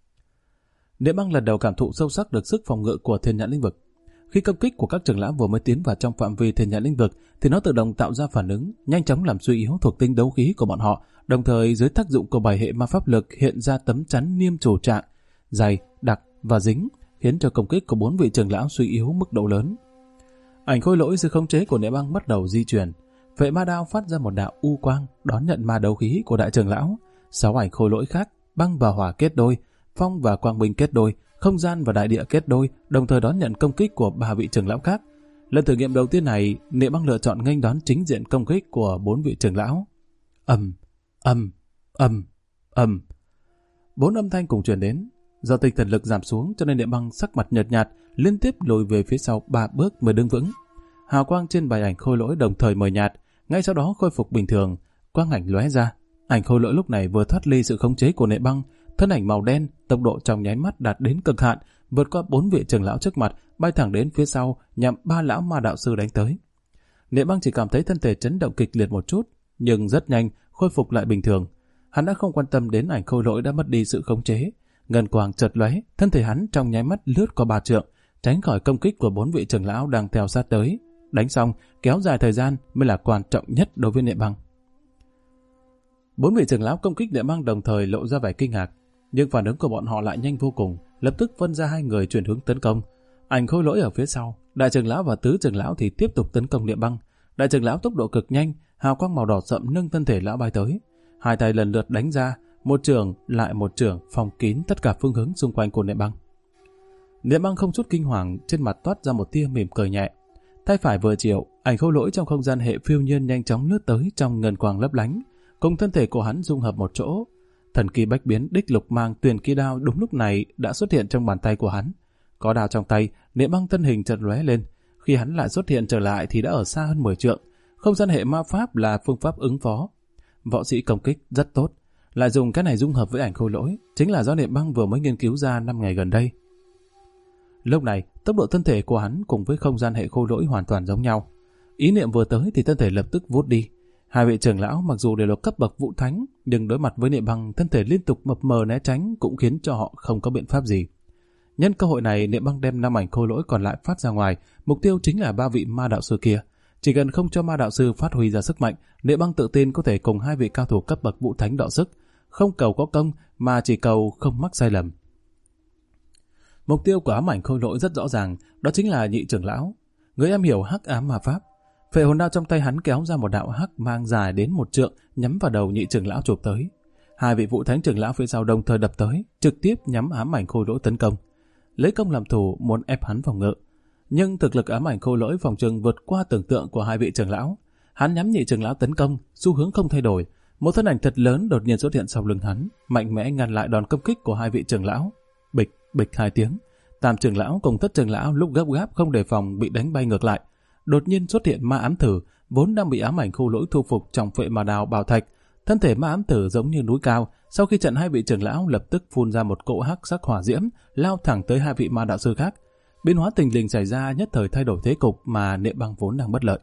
Niệm Băng lần đầu cảm thụ sâu sắc được sức phòng ngự của thiên nhãn lĩnh vực. Khi công kích của các trưởng lão vừa mới tiến vào trong phạm vi thiên nhãn lĩnh vực, thì nó tự động tạo ra phản ứng, nhanh chóng làm suy yếu thuộc tính đấu khí của bọn họ, đồng thời dưới tác dụng của 7 hệ ma pháp lực hiện ra tấm chắn niêm chủ trạng, dày, đặc và dính, khiến cho công kích của 4 vị trưởng lão suy yếu mức độ lớn. Ảnh khôi lỗi dưới khống chế của Niệm Băng bắt đầu di chuyển. Vệ ma đao phát ra một đạo u quang đón nhận ma đấu khí của đại trưởng lão. 6 ảnh khôi lỗi khác, băng và hỏa kết đôi, phong và quang minh kết đôi, không gian và đại địa kết đôi, đồng thời đón nhận công kích của 3 vị trưởng lão khác. Lần thử nghiệm đầu tiên này, Niệm Băng lựa chọn nghênh đón chính diện công kích của 4 vị trưởng lão. Ầm, ầm, ầm, ầm. 4 âm thanh cùng truyền đến. Do tinh thần lực giảm xuống cho nên Niệm Băng sắc mặt nhợt nhạt, liên tiếp lùi về phía sau 3 bước mới đứng vững. Hào quang trên bài ảnh khôi lỗi đồng thời mờ nhạt, ngay sau đó khôi phục bình thường, quang ảnh lóe ra. Ảnh khôi lỗi lúc này vừa thoát ly sự khống chế của Niệm Băng, thân ảnh màu đen, tốc độ trong nháy mắt đạt đến cực hạn, vượt qua 4 vị trưởng lão trước mặt, bay thẳng đến phía sau, nhằm 3 lão ma đạo sư đánh tới. Niệm Băng chỉ cảm thấy thân thể chấn động kịch liệt một chút, nhưng rất nhanh khôi phục lại bình thường. Hắn đã không quan tâm đến ảnh khôi lỗi đã mất đi sự khống chế. Ngân quang chợt lóe, thân thể hắn trong nháy mắt lướt qua 3 trượng, tránh khỏi công kích của 4 vị trưởng lão đang theo sát tới. Đánh xong, kéo dài thời gian mới là quan trọng nhất đối với Niệm Băng. 4 vị trưởng lão công kích Niệm Băng đồng thời lộ ra vẻ kinh ngạc, nhưng phản ứng của bọn họ lại nhanh vô cùng, lập tức phân ra 2 người chuyển hướng tấn công. Ảnh khôi lỗi ở phía sau, đại trưởng lão và tứ trưởng lão thì tiếp tục tấn công Niệm Băng. Đại trưởng lão tốc độ cực nhanh, hào quang màu đỏ sậm nâng thân thể lão bay tới, 2 tay lần lượt đánh ra, một chưởng lại một chưởng phòng kín tất cả phương hướng xung quanh của Niệm Băng. Niệm Băng không chút kinh hoàng, trên mặt toát ra một tia mỉm cười nhẹ. Tay phải vừa chịu, ảnh khôi lỗi trong không gian hệ phiêu nhiên nhanh chóng lướt tới trong ngân quang lấp lánh, cùng thân thể của hắn dung hợp một chỗ. Thần kỳ bách biến đích lục mang tuyền kỳ đao đúng lúc này đã xuất hiện trong bàn tay của hắn. Có đao trong tay, Niệm Băng thân hình chợt lóe lên. Khi hắn lại xuất hiện trở lại thì đã ở xa hơn 10 trượng. Không gian hệ ma pháp là phương pháp ứng phó. Võ sĩ công kích rất tốt, lại dùng cái này dung hợp với ảnh khôi lỗi, chính là do Niệm Băng vừa mới nghiên cứu ra 5 ngày gần đây. Lúc này, tốc độ thân thể của hắn cùng với không gian hệ khôi lỗi hoàn toàn giống nhau. Ý niệm vừa tới thì thân thể lập tức vút đi. Hai vị trưởng lão mặc dù đều là cấp bậc vũ thánh, nhưng đối mặt với Niệm Băng, thân thể liên tục mập mờ né tránh cũng khiến cho họ không có biện pháp gì. Nhân cơ hội này, Niệm Băng đem 5 ảnh khôi lỗi còn lại phát ra ngoài, mục tiêu chính là 3 vị ma đạo sư kia. Chỉ cần không cho ma đạo sư phát huy ra sức mạnh, Niệm Băng tự tin có thể cùng 2 vị cao thủ cấp bậc vũ thánh đọ sức, không cầu có công mà chỉ cầu không mắc sai lầm. Mục tiêu của ám ảnh khôi lỗi rất rõ ràng, đó chính là Nhị trưởng lão, người am hiểu hắc ám ma pháp. Phệ hồn đao trong tay hắn kéo ra một đạo hắc mang dài đến 1 trượng, nhắm vào đầu Nhị trưởng lão chụp tới. 2 vị vũ thánh trưởng lão phía sau đồng thời đập tới, trực tiếp nhắm ám ảnh khôi lỗi tấn công. Lấy công làm thủ, muốn ép hắn phòng ngự. Nhưng thực lực ám ảnh khôi lỗi phòng trừng vượt qua tưởng tượng của 2 vị trưởng lão. Hắn nhắm Nhị trưởng lão tấn công, xu hướng không thay đổi. Một thân ảnh thật lớn đột nhiên xuất hiện sau lưng hắn, mạnh mẽ ngăn lại đòn công kích của 2 vị trưởng lão. Bịch, bịch 2 tiếng. Tam trưởng lão cùng Thất trưởng lão lúc gấp gáp không đề phòng bị đánh bay ngược lại. Đột nhiên xuất hiện ma ám thử, vốn đang bị ám ảnh khôi lỗi thu phục trong phệ ma đao bảo thạch. Thân thể ma ám thử giống như núi cao, sau khi trận 2 vị trưởng lão lập tức phun ra một cỗ hắc sắc hỏa diễm, lao thẳng tới 2 vị ma đạo sư khác. Biến hóa tình lình xảy ra nhất thời thay đổi thế cục mà Niệm Băng vốn đang bất lợi.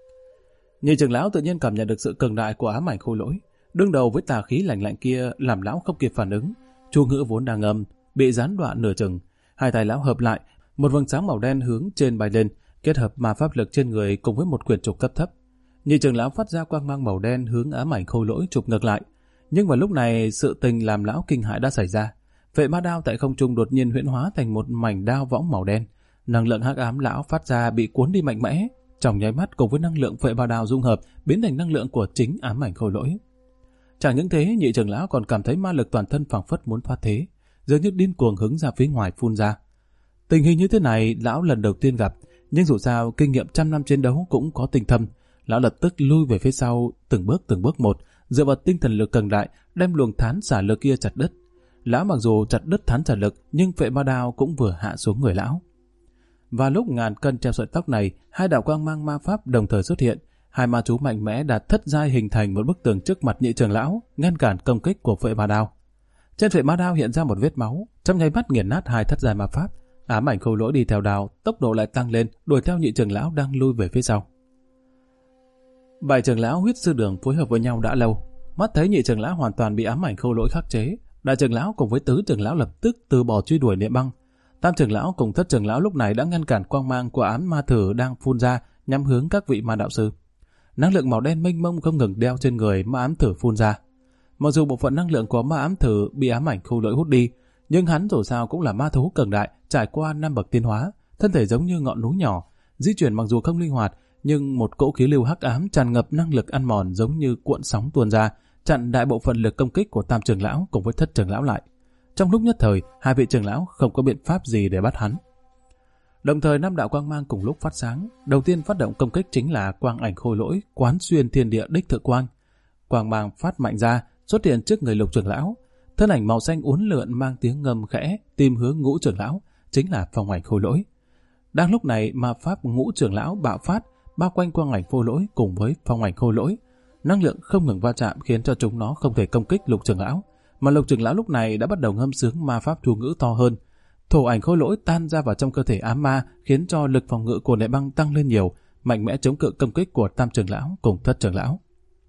Nhị trưởng lão tự nhiên cảm nhận được sự cường đại của ám ảnh khôi lỗi, đương đầu với tà khí lạnh lạnh kia làm lão không kịp phản ứng. Chu ngữ vốn đang ngầm bị gián đoạn nửa chừng, 2 tay lão hợp lại, một vầng sáng màu đen hướng trên bay lên, kết hợp ma pháp lực trên người cùng với một quyển trục cấp thấp. Nhị trưởng lão phát ra quang mang màu đen hướng ám ảnh khôi lỗi chụp ngược lại. Nhưng vào lúc này sự tình làm lão kinh hãi đã xảy ra. Phệ ma đao tại không trung đột nhiên huyễn hóa thành một mảnh đao võng màu đen. Năng lượng hắc ám lão phát ra bị cuốn đi mạnh mẽ, trong nháy mắt cùng với năng lượng phệ ma đao dung hợp biến thành năng lượng của chính ám ảnh khôi lỗi. Chẳng những thế, nhị trưởng lão còn cảm thấy ma lực toàn thân phảng phất muốn thoát thế, dường như điên cuồng hướng ra phía ngoài phun ra. Tình hình như thế này lão lần đầu tiên gặp, nhưng dù sao kinh nghiệm trăm năm chiến đấu cũng có tinh thâm. Lão lập tức lui về phía sau từng bước một, dựa vào tinh thần lực cường đại đem luồng thán xả lực kia chặt đứt. Lão mặc dù chặt đứt thán xả lực nhưng phệ ma đao cũng vừa hạ xuống người lão. Và lúc ngàn cân treo sợi tóc này, 2 đạo quang mang ma pháp đồng thời xuất hiện. 2 ma chú mạnh mẽ đạt thất giai hình thành một bức tường trước mặt nhị trưởng lão, ngăn cản công kích của phệ ma đao. Trên phệ ma đao hiện ra một vết máu, trong nháy mắt nghiền nát 2 thất giai ma pháp. Ám ảnh khôi lỗi đi theo đao, tốc độ lại tăng lên, đuổi theo nhị trưởng lão đang lui về phía sau. 7 trưởng lão huyết sư đường phối hợp với nhau đã lâu, mắt thấy nhị trưởng lão hoàn toàn bị ám ảnh khôi lỗi khắc chế, đại trưởng lão cùng với tứ trưởng lão lập tức từ bỏ truy đuổi Niệm Băng. Tam trưởng lão cùng thất trưởng lão lúc này đã ngăn cản quang mang của ám ma thử đang phun ra nhắm hướng các vị ma đạo sư. Năng lượng màu đen mênh mông không ngừng đeo trên người ma ám thử phun ra. Mặc dù bộ phận năng lượng của ma ám thử bị ám ảnh khôi lỗi hút đi, nhưng hắn dù sao cũng là ma thú cường đại, trải qua 5 bậc tiến hóa, thân thể giống như ngọn núi nhỏ, di chuyển mặc dù không linh hoạt, nhưng một cỗ khí lưu hắc ám tràn ngập năng lực ăn mòn giống như cuộn sóng tuôn ra, chặn đại bộ phận lực công kích của tam trưởng lão cùng với thất trưởng lão lại. Trong lúc nhất thời, 2 vị trưởng lão không có biện pháp gì để bắt hắn. Đồng thời 5 đạo quang mang cùng lúc phát sáng, đầu tiên phát động công kích chính là quang ảnh khôi lỗi quán xuyên thiên địa đích thực quang. Quang mang phát mạnh ra, xuất hiện trước người Lục trưởng lão. Thân ảnh màu xanh uốn lượn mang tiếng ngầm khẽ tìm hướng Ngũ trưởng lão, chính là phong ảnh khôi lỗi. Đang lúc này ma pháp Ngũ trưởng lão bạo phát, bao quanh quang ảnh khôi lỗi cùng với phong ảnh khôi lỗi. Năng lượng không ngừng va chạm khiến cho chúng nó không thể công kích Lục trưởng lão, mà Lục trưởng lão lúc này đã bắt đầu ngâm sướng ma pháp chú ngữ to hơn. Thổ ảnh khôi lỗi tan ra vào trong cơ thể ám ma, khiến cho lực phòng ngự của Niệm Băng tăng lên nhiều, mạnh mẽ chống cự công kích của tam trưởng lão cùng thất trưởng lão.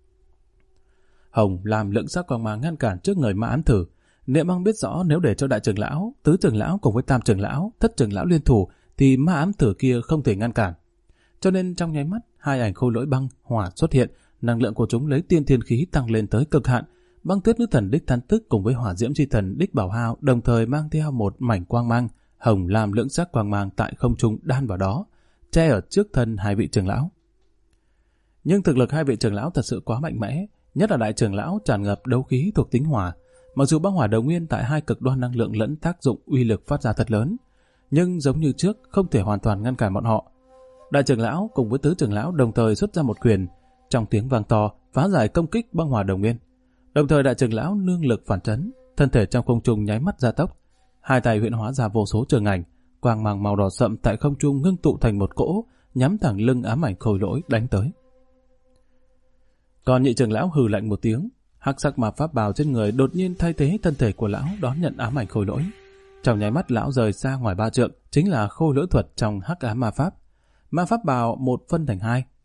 Hồng làm lưỡng sắc quang mang ngăn cản trước người ma ám thử. Niệm Băng biết rõ nếu để cho đại trưởng lão, tứ trưởng lão cùng với tam trưởng lão, thất trưởng lão liên thủ thì ma ám thử kia không thể ngăn cản. Cho nên trong nháy mắt, 2 ảnh khôi lỗi băng, hỏa xuất hiện, năng lượng của chúng lấy tiên thiên khí tăng lên tới cực hạn. Băng tuyết nữ thần đích thán tức cùng với hỏa diễm chi thần đích bảo hao đồng thời mang theo một mảnh quang mang, hồng làm lưỡng sắc quang mang tại không trung đan vào đó, che ở trước thân 2 vị trưởng lão. Nhưng thực lực 2 vị trưởng lão thật sự quá mạnh mẽ, nhất là đại trưởng lão tràn ngập đấu khí thuộc tính hỏa. Mặc dù băng hỏa đồng nguyên tại 2 cực đoan năng lượng lẫn tác dụng uy lực phát ra thật lớn, nhưng giống như trước không thể hoàn toàn ngăn cản bọn họ. Đại trưởng lão cùng với tứ trưởng lão đồng thời xuất ra một quyền, trong tiếng vang to phá giải công kích băng hỏa đồng nguyên. Đồng thời đại trưởng lão nương lực phản chấn, thân thể trong không trung nháy mắt gia tốc, 2 tay huyễn hóa ra vô số trường ảnh, quang mang màu đỏ sậm tại không trung ngưng tụ thành một cỗ, nhắm thẳng lưng ám ảnh khôi lỗi đánh tới. Còn nhị trưởng lão hừ lạnh một tiếng, hắc sắc ma pháp bào trên người đột nhiên thay thế thân thể của lão đón nhận ám ảnh khôi lỗi. Trong nháy mắt lão rời xa ngoài 3 trượng, chính là khôi lỗi thuật trong hắc ám ma pháp. Ma pháp bào một phân thành 2,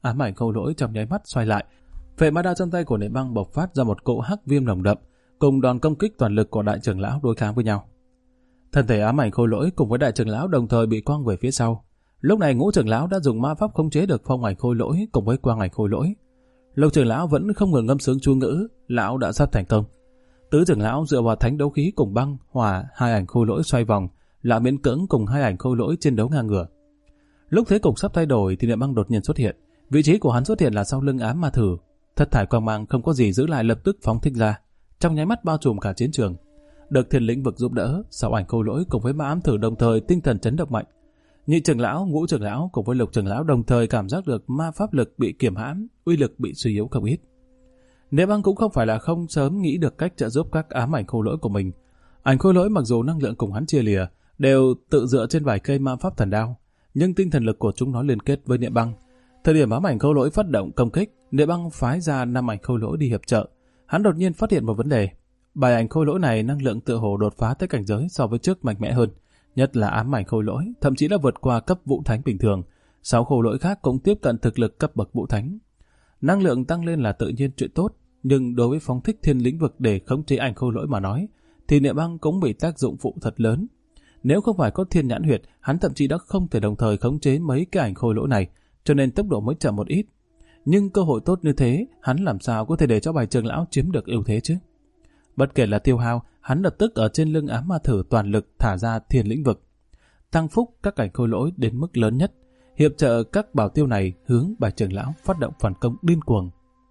Ám ảnh khôi lỗi trong nháy mắt xoay lại. Phệ ma đao trong tay của Niệm Băng bộc phát ra một cỗ hắc viêm nồng đậm, cùng đòn công kích toàn lực của đại trưởng lão đối kháng với nhau. Thân thể ám ảnh khôi lỗi cùng với đại trưởng lão đồng thời bị quăng về phía sau. Lúc này Ngũ trưởng lão đã dùng ma pháp khống chế được phong ảnh khôi lỗi cùng với quang ảnh khôi lỗi. Lục trưởng lão vẫn không ngừng ngâm sướng chú ngữ, lão đã sắp thành công. Tứ trưởng lão dựa vào thánh đấu khí cùng băng, hỏa, hai ảnh khôi lỗi xoay vòng, lão miễn cưỡng cùng hai ảnh khôi lỗi chiến đấu ngang ngửa. Lúc thế cục sắp thay đổi thì Niệm Băng đột nhiên xuất hiện. Vị trí của hắn xuất hiện là sau lưng ám ma thử. Thất thải quang mang không có gì giữ lại lập tức phóng thích ra, trong nháy mắt bao trùm cả chiến trường. Được Thiên Lĩnh Vực giúp đỡ, sáu ảnh khôi lỗi cùng với ma ám thử đồng thời tinh thần chấn động mạnh. Nhị trưởng lão, Ngũ trưởng lão cùng với Lục trưởng lão đồng thời cảm giác được ma pháp lực bị kiềm hãm, uy lực bị suy yếu không ít. Niệm Băng cũng không phải là không sớm nghĩ được cách trợ giúp các ám ảnh khôi lỗi của mình. Ảnh khôi lỗi mặc dù năng lượng cùng hắn chia lìa, đều tự dựa trên vài cây ma pháp thần đao, nhưng tinh thần lực của chúng nó liên kết với Niệm Băng. Thời điểm ám ảnh khôi lỗi phát động công kích, Niệm Băng phái ra 5 ảnh khôi lỗi đi hiệp trợ. Hắn đột nhiên phát hiện một vấn đề. 7 ảnh khôi lỗi này năng lượng tựa hồ đột phá tới cảnh giới so với trước mạnh mẽ hơn, nhất là ám ảnh khôi lỗi, thậm chí đã vượt qua cấp vũ thánh bình thường. 6 khôi lỗi khác cũng tiếp cận thực lực cấp bậc vũ thánh. Năng lượng tăng lên là tự nhiên chuyện tốt, nhưng đối với phóng thích thiên lĩnh vực để khống chế ảnh khôi lỗi mà nói, thì Niệm Băng cũng bị tác dụng phụ thật lớn. Nếu không phải có thiên nhãn huyệt, hắn thậm chí đã không thể đồng thời khống chế mấy cái ảnh khôi lỗi này, cho nên tốc độ mới chậm một ít. Nhưng cơ hội tốt như thế, hắn làm sao có thể để cho bảy trưởng lão chiếm được ưu thế chứ? Bất kể là tiêu hao, hắn lập tức ở trên lưng ám ma thử toàn lực thả ra thiên lĩnh vực, tăng phúc các cảnh khôi lỗi đến mức lớn nhất, hiệp trợ các bảo tiêu này hướng bảy trưởng lão phát động phản công điên cuồng.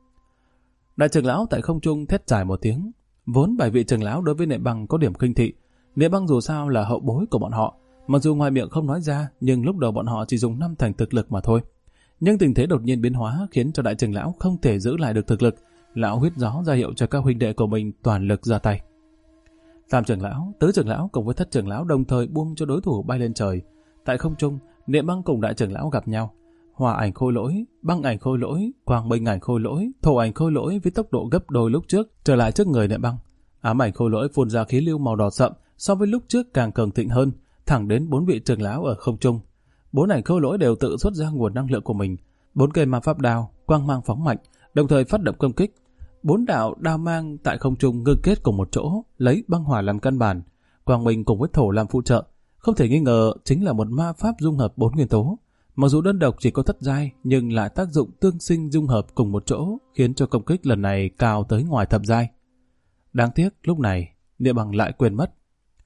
Đại trưởng lão tại không trung thét dài một tiếng. Vốn 7 vị trưởng lão đối với Niệm Băng có điểm khinh thị. Niệm Băng dù sao là hậu bối của bọn họ, mặc dù ngoài miệng không nói ra, nhưng lúc đầu bọn họ chỉ dùng 5 thành thực lực mà thôi. Nhưng tình thế đột nhiên biến hóa khiến cho đại trưởng lão không thể giữ lại được thực lực. Lão huyết gió ra hiệu cho các huynh đệ của mình toàn lực ra tay. Tam trưởng lão, tứ trưởng lão cùng với thất trưởng lão đồng thời buông cho đối thủ bay lên trời. Tại không trung, Niệm Băng cùng đại trưởng lão gặp nhau. Hỏa ảnh khôi lỗi, băng ảnh khôi lỗi, quang minh ảnh khôi lỗi, thổ ảnh khôi lỗi với tốc độ gấp đôi lúc trước trở lại trước người Niệm Băng. Ám ảnh khôi lỗi phun ra khí lưu màu đỏ sậm, so với lúc trước càng cường thịnh hơn, thẳng đến 4 vị trưởng lão ở không trung. 4 ảnh khôi lỗi đều tự xuất ra nguồn năng lượng của mình. 4 cây ma pháp đao, quang mang phóng mạnh, đồng thời phát động công kích. 4 đạo đao mang tại không trung ngưng kết cùng một chỗ, lấy băng hỏa làm căn bản, quang minh cùng với thổ làm phụ trợ. Không thể nghi ngờ chính là một ma pháp dung hợp 4 nguyên tố. Mặc dù đơn độc chỉ có thất giai, nhưng lại tác dụng tương sinh dung hợp cùng một chỗ, khiến cho công kích lần này cao tới ngoài thập giai. Đáng tiếc lúc này Niệm Băng lại quên mất.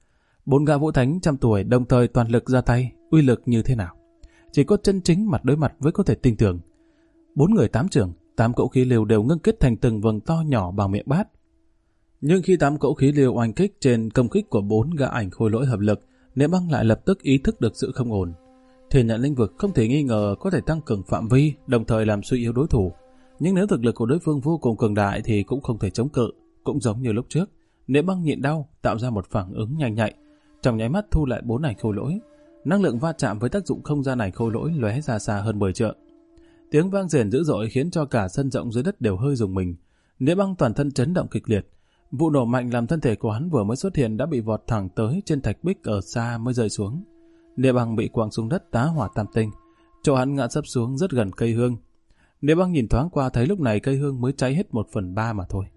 4 gã vũ thánh trăm tuổi đồng thời toàn lực ra tay, uy lực như thế nào? Chỉ có chân chính mặt đối mặt với có thể tin tưởng. 4 người 8 trưởng, 8 cỗ khí lưu đều ngưng kết thành từng vầng to nhỏ bằng miệng bát. Nhưng khi 8 cỗ khí lưu oanh kích trên công kích của 4 gã ảnh khôi lỗi hợp lực, Niệm Băng lại lập tức ý thức được sự không ổn. Thiên nhận lĩnh vực không thể nghi ngờ có thể tăng cường phạm vi, đồng thời làm suy yếu đối thủ. Nhưng nếu thực lực của đối phương vô cùng cường đại thì cũng không thể chống cự. Cũng giống như lúc trước, Niệm Băng nhịn đau tạo ra một phản ứng nhanh nhạy, trong nháy mắt thu lại 4 ảnh khôi lỗi. Năng lượng va chạm với tác dụng không gian ảnh khôi lỗi lóe ra xa hơn 10 trượng. Tiếng vang rền dữ dội khiến cho cả sân rộng dưới đất đều hơi rùng mình. Niệm Băng toàn thân chấn động kịch liệt. Vụ nổ mạnh làm thân thể của hắn vừa mới xuất hiện đã bị vọt thẳng tới trên thạch bích ở xa mới rơi xuống. Niệm Băng bị quăng xuống đất tá hỏa tam tinh. Chỗ hắn ngã sấp xuống rất gần cây hương. Niệm Băng nhìn thoáng qua thấy lúc này cây hương mới cháy hết 1/3 mà thôi.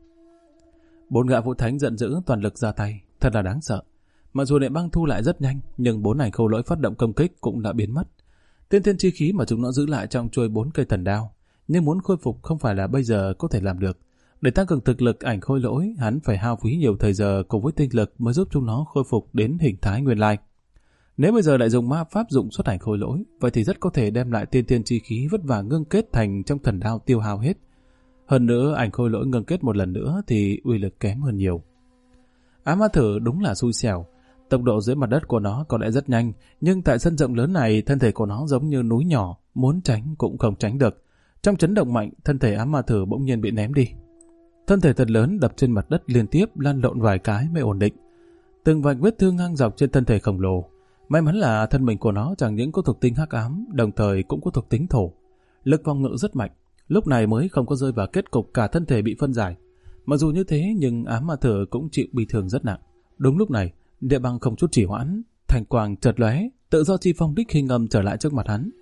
4 gã vũ thánh giận dữ toàn lực ra tay, thật là đáng sợ. Mặc dù Niệm Băng thu lại rất nhanh, nhưng 4 ảnh khôi lỗi phát động công kích cũng đã biến mất. Tiên thiên chi khí mà chúng nó giữ lại trong chuôi 4 cây thần đao, nhưng muốn khôi phục không phải là bây giờ có thể làm được. Để tăng cường thực lực ảnh khôi lỗi, hắn phải hao phí nhiều thời giờ cùng với tinh lực mới giúp chúng nó khôi phục đến hình thái nguyên lai. Nếu bây giờ lại dùng ma pháp dụng xuất ảnh khôi lỗi, vậy thì rất có thể đem lại tiên thiên chi khí vất vả ngưng kết thành trong thần đao tiêu hao hết. Hơn nữa, ảnh khôi lỗi ngưng kết một lần nữa thì uy lực kém hơn nhiều. Ám ma thử đúng là xui xẻo. Tốc độ dưới mặt đất của nó có lẽ rất nhanh, nhưng tại sân rộng lớn này, thân thể của nó giống như núi nhỏ, muốn tránh cũng không tránh được. Trong chấn động mạnh, thân thể ám ma thử bỗng nhiên bị ném đi. Thân thể thật lớn đập trên mặt đất liên tiếp lăn lộn vài cái mới ổn định. Từng vạch vết thương ngang dọc trên thân thể khổng lồ. May mắn là thân mình của nó chẳng những có thuộc tính hắc ám, đồng thời cũng có thuộc tính thổ. Lực phòng ngự rất mạnh, lúc này mới không có rơi vào kết cục cả thân thể bị phân giải. Mặc dù như thế nhưng ám ma thử cũng chịu bị thương rất nặng. Đúng lúc này, Niệm Băng không chút trì hoãn, thành quang chợt lóe, tự do chi phong đích hình âm trở lại trước mặt hắn.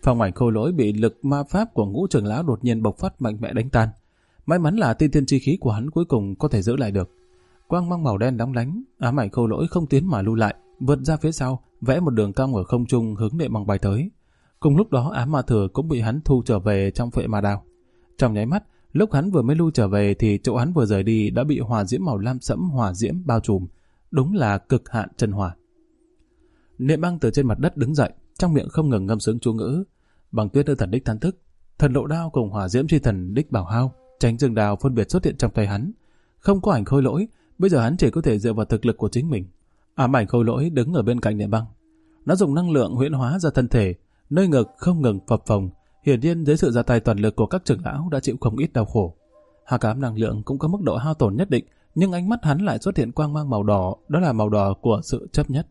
Phong ảnh khôi lỗi bị lực ma pháp của Ngũ trưởng lão đột nhiên bộc phát mạnh mẽ đánh tan. May mắn là tiên thiên chi khí của hắn cuối cùng có thể giữ lại được. Quang mang màu đen đóng lánh, ám ảnh khôi lỗi không tiến mà lui lại, vượt ra phía sau, vẽ một đường cong ở không trung hướng Niệm Băng bay tới. Cùng lúc đó ám ma thừa cũng bị hắn thu trở về trong phệ ma đao. Trong nháy mắt, lúc hắn vừa mới lui trở về thì chỗ hắn vừa rời đi đã bị hỏa diễm màu lam sẫm hỏa diễm bao trùm, đúng là cực hạn chân hỏa. Niệm Băng từ trên mặt đất đứng dậy, trong miệng không ngừng ngâm sướng chú ngữ. Băng Tuyết Nữ Thần đích thán thức, thần lộ đao cùng hỏa diễm chi thần đích bảo hao, tránh dương đao phân biệt xuất hiện trong tay hắn. Không có ảnh khôi lỗi, bây giờ hắn chỉ có thể dựa vào thực lực của chính mình. Ám ảnh khôi lỗi đứng ở bên cạnh Niệm Băng. Nó dùng năng lượng huyễn hóa ra thân thể, nơi ngực không ngừng phập phồng. Hiển nhiên dưới sự ra tay toàn lực của các trưởng lão đã chịu không ít đau khổ. Hắc ám năng lượng cũng có mức độ hao tổn nhất định, nhưng ánh mắt hắn lại xuất hiện quang mang màu đỏ, đó là màu đỏ của sự chấp nhất.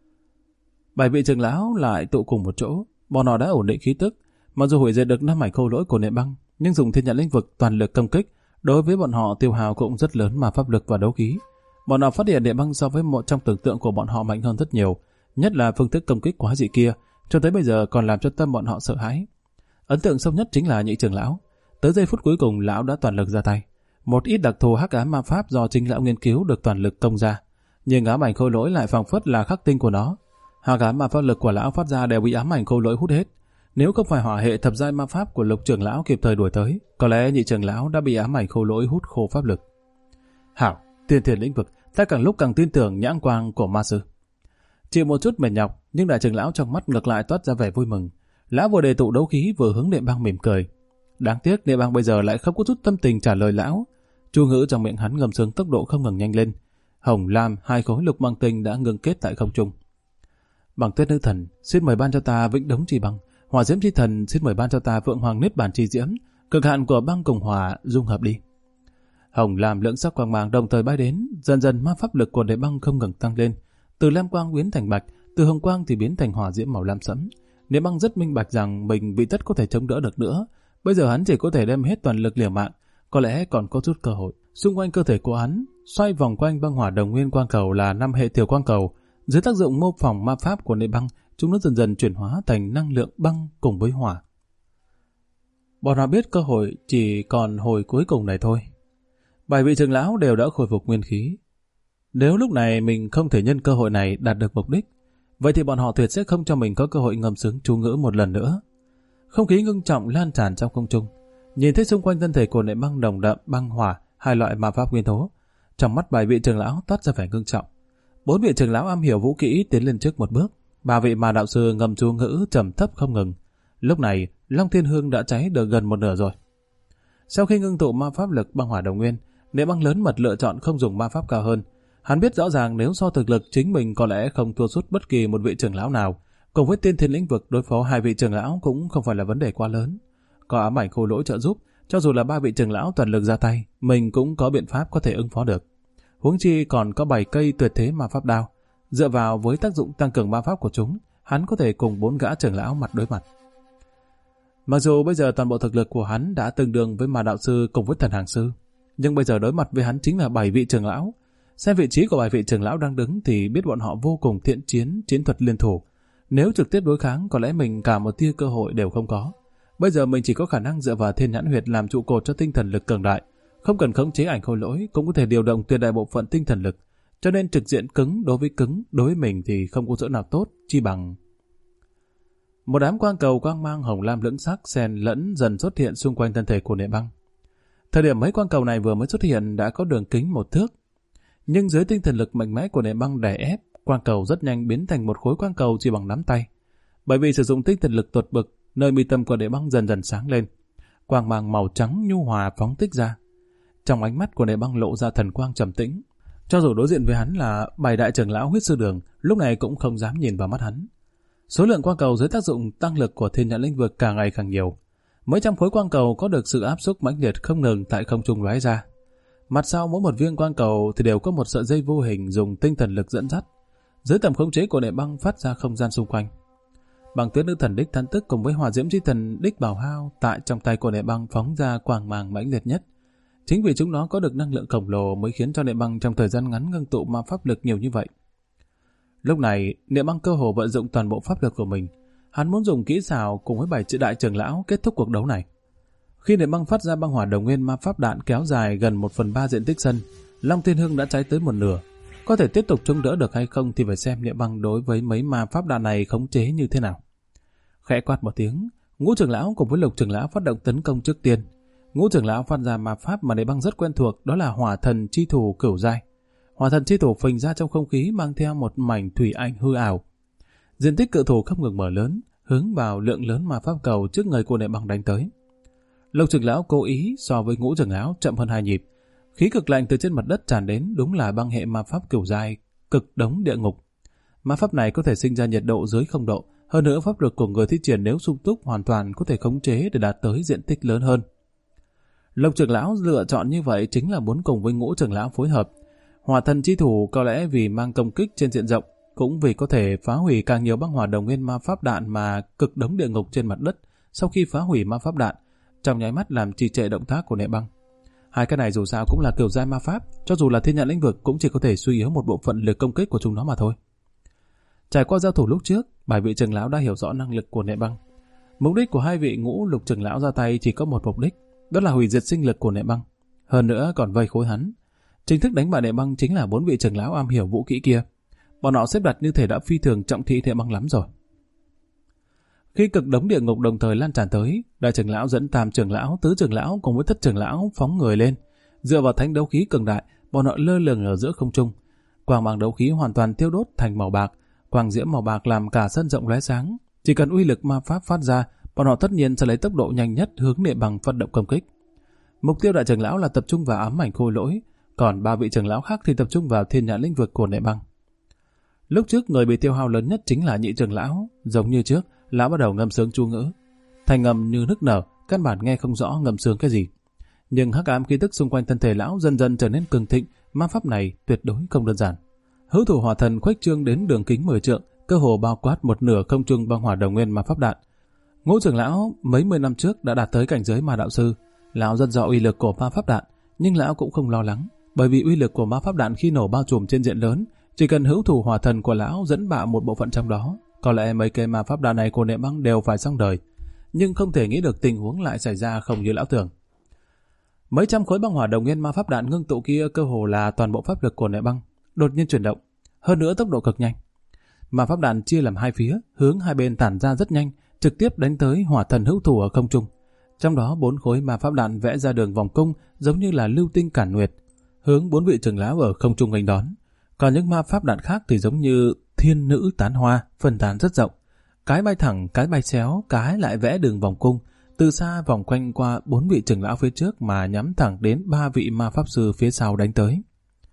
7 vị trưởng lão lại tụ cùng một chỗ, bọn họ đã ổn định khí tức. Mặc dù hủy diệt được 5 ảnh khôi lỗi của Niệm Băng, nhưng dùng thiên nhãn lĩnh vực toàn lực công kích, đối với bọn họ tiêu hao cũng rất lớn mà pháp lực và đấu khí. Bọn họ phát hiện Niệm Băng so với một trong tưởng tượng của bọn họ mạnh hơn rất nhiều, nhất là phương thức công kích quái dị kia, cho tới bây giờ còn làm cho tâm bọn họ sợ hãi. Ấn tượng sâu nhất chính là Nhị trưởng lão. Tới giây phút cuối cùng lão đã toàn lực ra tay. Một ít đặc thù hắc ám ma pháp do chính lão nghiên cứu được toàn lực công ra, nhưng ám ảnh khôi lỗi lại phảng phất là khắc tinh của nó. Hắc ám ma pháp lực của lão phát ra đều bị ám ảnh khôi lỗi hút hết. Nếu không phải hỏa hệ thập giai ma pháp của Lục trưởng lão kịp thời đuổi tới, có lẽ Nhị trưởng lão đã bị ám ảnh khôi lỗi hút khô pháp lực. Hảo, tiên thiên lĩnh vực, ta càng lúc càng tin tưởng nhãn quang của ma sư. Chịu một chút mệt nhọc, nhưng đại trưởng lão trong mắt ngược lại toát ra vẻ vui mừng. Lão vừa đề tụ đấu khí vừa hướng Niệm Băng mỉm cười. Đáng tiếc Niệm Băng bây giờ lại không có chút tâm tình trả lời lão. Chú ngữ trong miệng hắn ngầm sướng tốc độ không ngừng nhanh lên. Hồng, lam, 2 khối lục băng tinh đã ngưng kết tại không trung. Băng Tuyết Nữ Thần, xin mời ban cho ta Vĩnh Đống Chi Băng. Hỏa Diễm Chi Thần, xin mời ban cho ta Vượng Hoàng Niết Bàn Chi Diễm. Cực hạn của băng cùng hỏa dung hợp đi. Hồng, lam lưỡng sắc quang mang đồng thời bay đến, dần dần ma pháp lực của Niệm Băng không ngừng tăng lên. Từ lam quang biến thành bạch, từ hồng quang thì biến thành hỏa diễm màu lam sẫm. Niệm Băng rất minh bạch rằng mình bị tất có thể chống đỡ được nữa. Bây giờ hắn chỉ có thể đem hết toàn lực liều mạng, có lẽ còn có chút cơ hội. Xung quanh cơ thể của hắn xoay vòng quanh băng hỏa đồng nguyên quang cầu là 5 hệ tiểu quang cầu. Dưới tác dụng mô phỏng ma pháp của Niệm Băng, chúng nó dần dần chuyển hóa thành năng lượng băng cùng với hỏa. Bọn họ biết cơ hội chỉ còn hồi cuối cùng này thôi. 7 vị trưởng lão đều đã khôi phục nguyên khí. Nếu lúc này mình không thể nhân cơ hội này đạt được mục đích, vậy thì bọn họ tuyệt sẽ không cho mình có cơ hội ngâm sướng chú ngữ một lần nữa. Không khí ngưng trọng lan tràn trong không trung. Nhìn thấy xung quanh thân thể của Niệm Băng nồng đậm băng hỏa, 2 loại ma pháp nguyên tố. Trong mắt 7 vị trưởng lão toát ra vẻ ngưng trọng. 4 vị trưởng lão am hiểu vũ kỹ tiến lên trước một bước. 3 vị ma đạo sư ngâm chú ngữ trầm thấp không ngừng. Lúc này, Long Thiên Hương đã cháy được gần một nửa rồi. Sau khi ngưng tụ ma pháp lực băng hỏa đồng nguyên, Niệm Băng lớn mật lựa chọn không dùng ma pháp cao hơn. Hắn biết rõ ràng nếu so thực lực chính mình có lẽ không thua sút bất kỳ một vị trưởng lão nào. Cùng với tiên thiên lĩnh vực đối phó 2 vị trưởng lão cũng không phải là vấn đề quá lớn. Có ám ảnh khôi lỗi trợ giúp, cho dù là 3 vị trưởng lão toàn lực ra tay, mình cũng có biện pháp có thể ứng phó được. Huống chi còn có 7 cây tuyệt thế ma pháp đao. Dựa vào với tác dụng tăng cường ma pháp của chúng, hắn có thể cùng 4 gã trưởng lão mặt đối mặt. Mặc dù bây giờ toàn bộ thực lực của hắn đã tương đương với ma đạo sư cùng với thần hàng sư, nhưng bây giờ đối mặt với hắn chính là 7 vị trưởng lão. Xem vị trí của 7 vị trưởng lão đang đứng thì biết bọn họ vô cùng thiện chiến, chiến thuật liên thủ. Nếu trực tiếp đối kháng có lẽ mình cả một tia cơ hội đều không có. Bây giờ mình chỉ có khả năng dựa vào thiên nhãn huyệt làm trụ cột cho tinh thần lực cường đại. Không cần khống chế ảnh khôi lỗi cũng có thể điều động tuyệt đại bộ phận tinh thần lực. Cho nên trực diện cứng, đối với mình thì không có chỗ nào tốt, chi bằng... Một đám quang cầu quang mang hồng lam lưỡng sắc xen lẫn dần xuất hiện xung quanh thân thể của Niệm Băng. Thời điểm mấy quang cầu này vừa mới xuất hiện đã có đường kính 1 thước. Nhưng dưới tinh thần lực mạnh mẽ của Niệm Băng đè ép, quang cầu rất nhanh biến thành một khối quang cầu chỉ bằng nắm tay. Bởi vì sử dụng tinh thần lực tột bực, nơi mi tâm của Niệm Băng dần dần sáng lên. Quang mang màu trắng nhu hòa phóng thích ra. Trong ánh mắt của Niệm Băng lộ ra thần quang trầm tĩnh. Cho dù đối diện với hắn là 7 đại trưởng lão huyết sư đường, lúc này cũng không dám nhìn vào mắt hắn. Số lượng quang cầu dưới tác dụng tăng lực của thiên nhãn lĩnh vực càng ngày càng nhiều. Mấy trăm khối quang cầu có được sự áp xúc mãnh liệt không ngừng tại không trung lóe ra. Mặt sau mỗi một viên quang cầu thì đều có một sợi dây vô hình dùng tinh thần lực dẫn dắt. Dưới tầm khống chế của Niệm Băng phát ra không gian xung quanh. Băng Tuyết Nữ Thần đích thán tức cùng với Hỏa Diễm Chi Thần đích bảo hao tại trong tay của Niệm Băng phóng ra quang mang mãnh liệt nhất. Chính vì chúng nó có được năng lượng khổng lồ mới khiến cho Niệm Băng trong thời gian ngắn ngưng tụ ma pháp lực nhiều như vậy. Lúc này, Niệm Băng cơ hồ vận dụng toàn bộ pháp lực của mình. Hắn muốn dùng kỹ xảo cùng với 7 đại trưởng lão kết thúc cuộc đấu này. Khi Nệ Băng phát ra băng hỏa đồng nguyên ma pháp đạn kéo dài gần 1/3 diện tích sân, Long Thiên Hương đã cháy tới 1/2. Có thể tiếp tục chống đỡ được hay không thì phải xem Nệ Băng đối với mấy ma pháp đạn này khống chế như thế nào. Khẽ quát một tiếng, Ngũ trưởng lão cùng với Lục trưởng lão phát động tấn công trước tiên. Ngũ trưởng lão phát ra ma pháp mà Nệ Băng rất quen thuộc, đó là Hỏa Thần Chi Thủ cửu giai. Hỏa Thần Chi Thủ phình ra trong không khí mang theo một mảnh thủy anh hư ảo. Diện tích cự thủ không ngừng mở lớn, hướng vào lượng lớn ma pháp cầu trước người của Nệ Băng đánh tới. Lục trưởng lão cố ý so với Ngũ trưởng lão chậm hơn 2 nhịp. Khí cực lạnh từ trên mặt đất tràn đến, đúng là băng hệ ma pháp cửu giai, cực đống địa ngục. Ma pháp này có thể sinh ra nhiệt độ dưới 0 độ, hơn nữa pháp lực của người thi triển nếu sung túc hoàn toàn có thể khống chế để đạt tới diện tích lớn hơn. Lục trưởng lão lựa chọn như vậy chính là muốn cùng với Ngũ trưởng lão phối hợp. Hỏa Thần Chi Thủ có lẽ vì mang công kích trên diện rộng, cũng vì có thể phá hủy càng nhiều băng hỏa đồng nguyên ma pháp đạn mà cực đống địa ngục trên mặt đất. Sau khi phá hủy ma pháp đạn, trong nháy mắt làm trì trệ động tác của Nệ Băng. Hai cái này dù sao cũng là kiểu giai ma pháp, cho dù là thiên nhãn lĩnh vực cũng chỉ có thể suy yếu một bộ phận lực công kích của chúng nó mà thôi. Trải qua giao thủ lúc trước, 7 vị trưởng lão đã hiểu rõ năng lực của Nệ Băng. Mục đích của 2 vị Ngũ Lục trưởng lão ra tay chỉ có một mục đích, đó là hủy diệt sinh lực của Nệ Băng. Hơn nữa còn vây khối hắn. Chính thức đánh bại Nệ Băng chính là 4 vị trưởng lão am hiểu vũ kỹ kia. Bọn họ xếp đặt như thể đã phi thường trọng thị Nệ Băng lắm rồi. Khi cực đống địa ngục đồng thời lan tràn tới, đại trưởng lão dẫn tam trưởng lão, tứ trưởng lão cùng với thất trưởng lão phóng người lên. Dựa vào thánh đấu khí cường đại, bọn họ lơ lửng ở giữa không trung. Quang mang đấu khí hoàn toàn tiêu đốt thành màu bạc, quang diễm màu bạc làm cả sân rộng lóe sáng. Chỉ cần uy lực ma pháp phát ra, bọn họ tất nhiên sẽ lấy tốc độ nhanh nhất hướng Nệ Băng phát động công kích. Mục tiêu đại trưởng lão là tập trung vào ám ảnh khôi lỗi, còn 3 vị trưởng lão khác thì tập trung vào thiên nhãn lĩnh vực của Nệ Băng. Lúc trước người bị tiêu hao lớn nhất chính là nhị trưởng lão, giống như trước, lão bắt đầu ngâm sướng chú ngữ. Thành ngầm như nức nở, căn bản nghe không rõ ngâm sướng cái gì. Nhưng hắc ám khí tức xung quanh thân thể lão dần dần trở nên cường thịnh, ma pháp này tuyệt đối không đơn giản. Hữu thủ hỏa thần khuếch trương đến đường kính 10 trượng, cơ hồ bao quát một nửa không trung băng hỏa đồng nguyên ma pháp đạn. Ngũ trưởng lão mấy 10 năm trước đã đạt tới cảnh giới ma đạo sư, lão rất rõ uy lực của ma pháp đạn, nhưng lão cũng không lo lắng, bởi vì uy lực của ma pháp đạn khi nổ bao trùm trên diện lớn, chỉ cần hữu thủ hỏa thần của lão dẫn bạo một bộ phận trong đó, có lẽ mấy cây ma pháp đạn này của Nệ Băng đều phải xong đời. Nhưng không thể nghĩ được tình huống lại xảy ra không như lão tưởng. Mấy trăm khối băng hỏa đồng nguyên ma pháp đạn ngưng tụ kia cơ hồ là toàn bộ pháp lực của Nệ Băng, đột nhiên chuyển động, hơn nữa tốc độ cực nhanh. Ma pháp đạn chia làm 2 phía, hướng hai bên tản ra rất nhanh, trực tiếp đánh tới hỏa thần hữu thủ ở không trung. Trong đó 4 khối ma pháp đạn vẽ ra đường vòng cung giống như là lưu tinh cản nguyệt, hướng 4 vị trưởng lão ở không trung nghênh đón. Còn những ma pháp đạn khác thì giống như thiên nữ tán hoa, phân tán rất rộng. Cái bay thẳng, cái bay xéo, cái lại vẽ đường vòng cung, từ xa vòng quanh qua 4 vị trưởng lão phía trước mà nhắm thẳng đến 3 vị ma pháp sư phía sau đánh tới.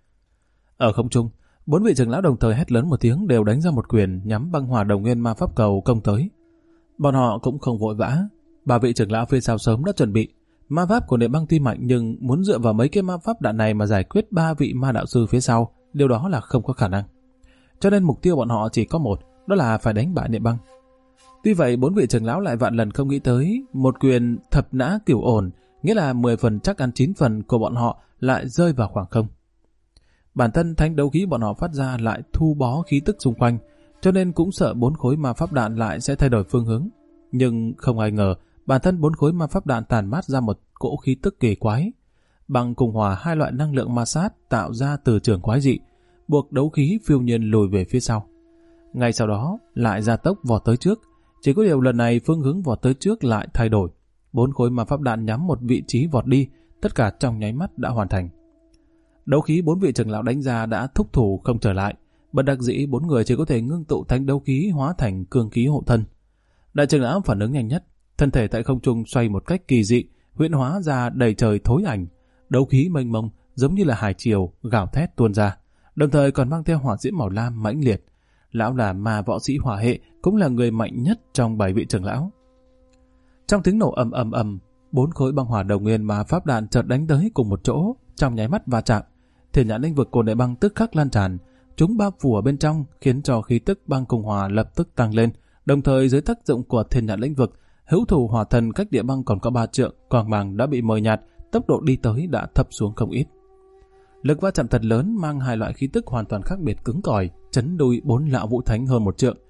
Ở không trung, 4 vị trưởng lão đồng thời hét lớn một tiếng đều đánh ra một quyền nhắm băng hỏa đồng nguyên ma pháp cầu công tới. Bọn họ cũng không vội vã, 3 vị trưởng lão phía sau sớm đã chuẩn bị. Ma pháp của Nệ Băng tuy mạnh nhưng muốn dựa vào mấy cái ma pháp đạn này mà giải quyết 3 vị ma đạo sư phía sau, điều đó là không có khả năng. Cho nên mục tiêu bọn họ chỉ có một, đó là phải đánh bại Nệ Băng. Tuy vậy 4 vị trưởng lão lại vạn lần không nghĩ tới một quyền thập nã cửu ổn, nghĩa là 10 phần chắc ăn 9 phần của bọn họ lại rơi vào khoảng không. Bản thân thánh đấu khí bọn họ phát ra lại thu bó khí tức xung quanh, cho nên cũng sợ 4 khối ma pháp đạn lại sẽ thay đổi phương hướng. Nhưng không ai ngờ, bản thân 4 khối ma pháp đạn tàn mát ra một cỗ khí tức kỳ quái. Bằng cùng hòa hai loại năng lượng ma sát tạo ra từ trường quái dị, buộc đấu khí phiêu nhiên lùi về phía sau. Ngay sau đó lại gia tốc vọt tới trước, chỉ có điều lần này phương hướng vọt tới trước lại thay đổi. 4 khối ma pháp đạn nhắm một vị trí vọt đi, tất cả trong nháy mắt đã hoàn thành. Đấu khí 4 vị trưởng lão đánh ra đã thúc thủ không trở lại, bất đắc dĩ 4 người chỉ có thể ngưng tụ thánh đấu khí hóa thành cương khí hộ thân. Đại trưởng lão phản ứng nhanh nhất, thân thể tại không trung xoay một cách kỳ dị, huyễn hóa ra đầy trời thối ảnh, đấu khí mênh mông giống như là hải triều gào thét tuôn ra, đồng thời còn mang theo hỏa diễm màu lam mãnh liệt. Lão là ma võ sĩ hỏa hệ, cũng là người mạnh nhất trong 7 vị trưởng lão. Trong tiếng nổ ầm ầm ầm, 4 khối băng hỏa đồng nguyên mà pháp đạn chợt đánh tới cùng một chỗ, trong nháy mắt va chạm. Thiên nhãn lĩnh vực của Nệ Băng tức khắc lan tràn, chúng bao phủ ở bên trong khiến cho khí tức băng cùng hỏa lập tức tăng lên. Đồng thời dưới tác dụng của thiên nhãn lĩnh vực, hữu thủ hỏa thần cách địa băng còn có 3 trượng, quang mang đã bị mờ nhạt, tốc độ đi tới đã thấp xuống không ít. Lực va chạm thật lớn mang hai loại khí tức hoàn toàn khác biệt cứng cỏi, chấn đùi 4 lão vũ thánh hơn 1 trượng.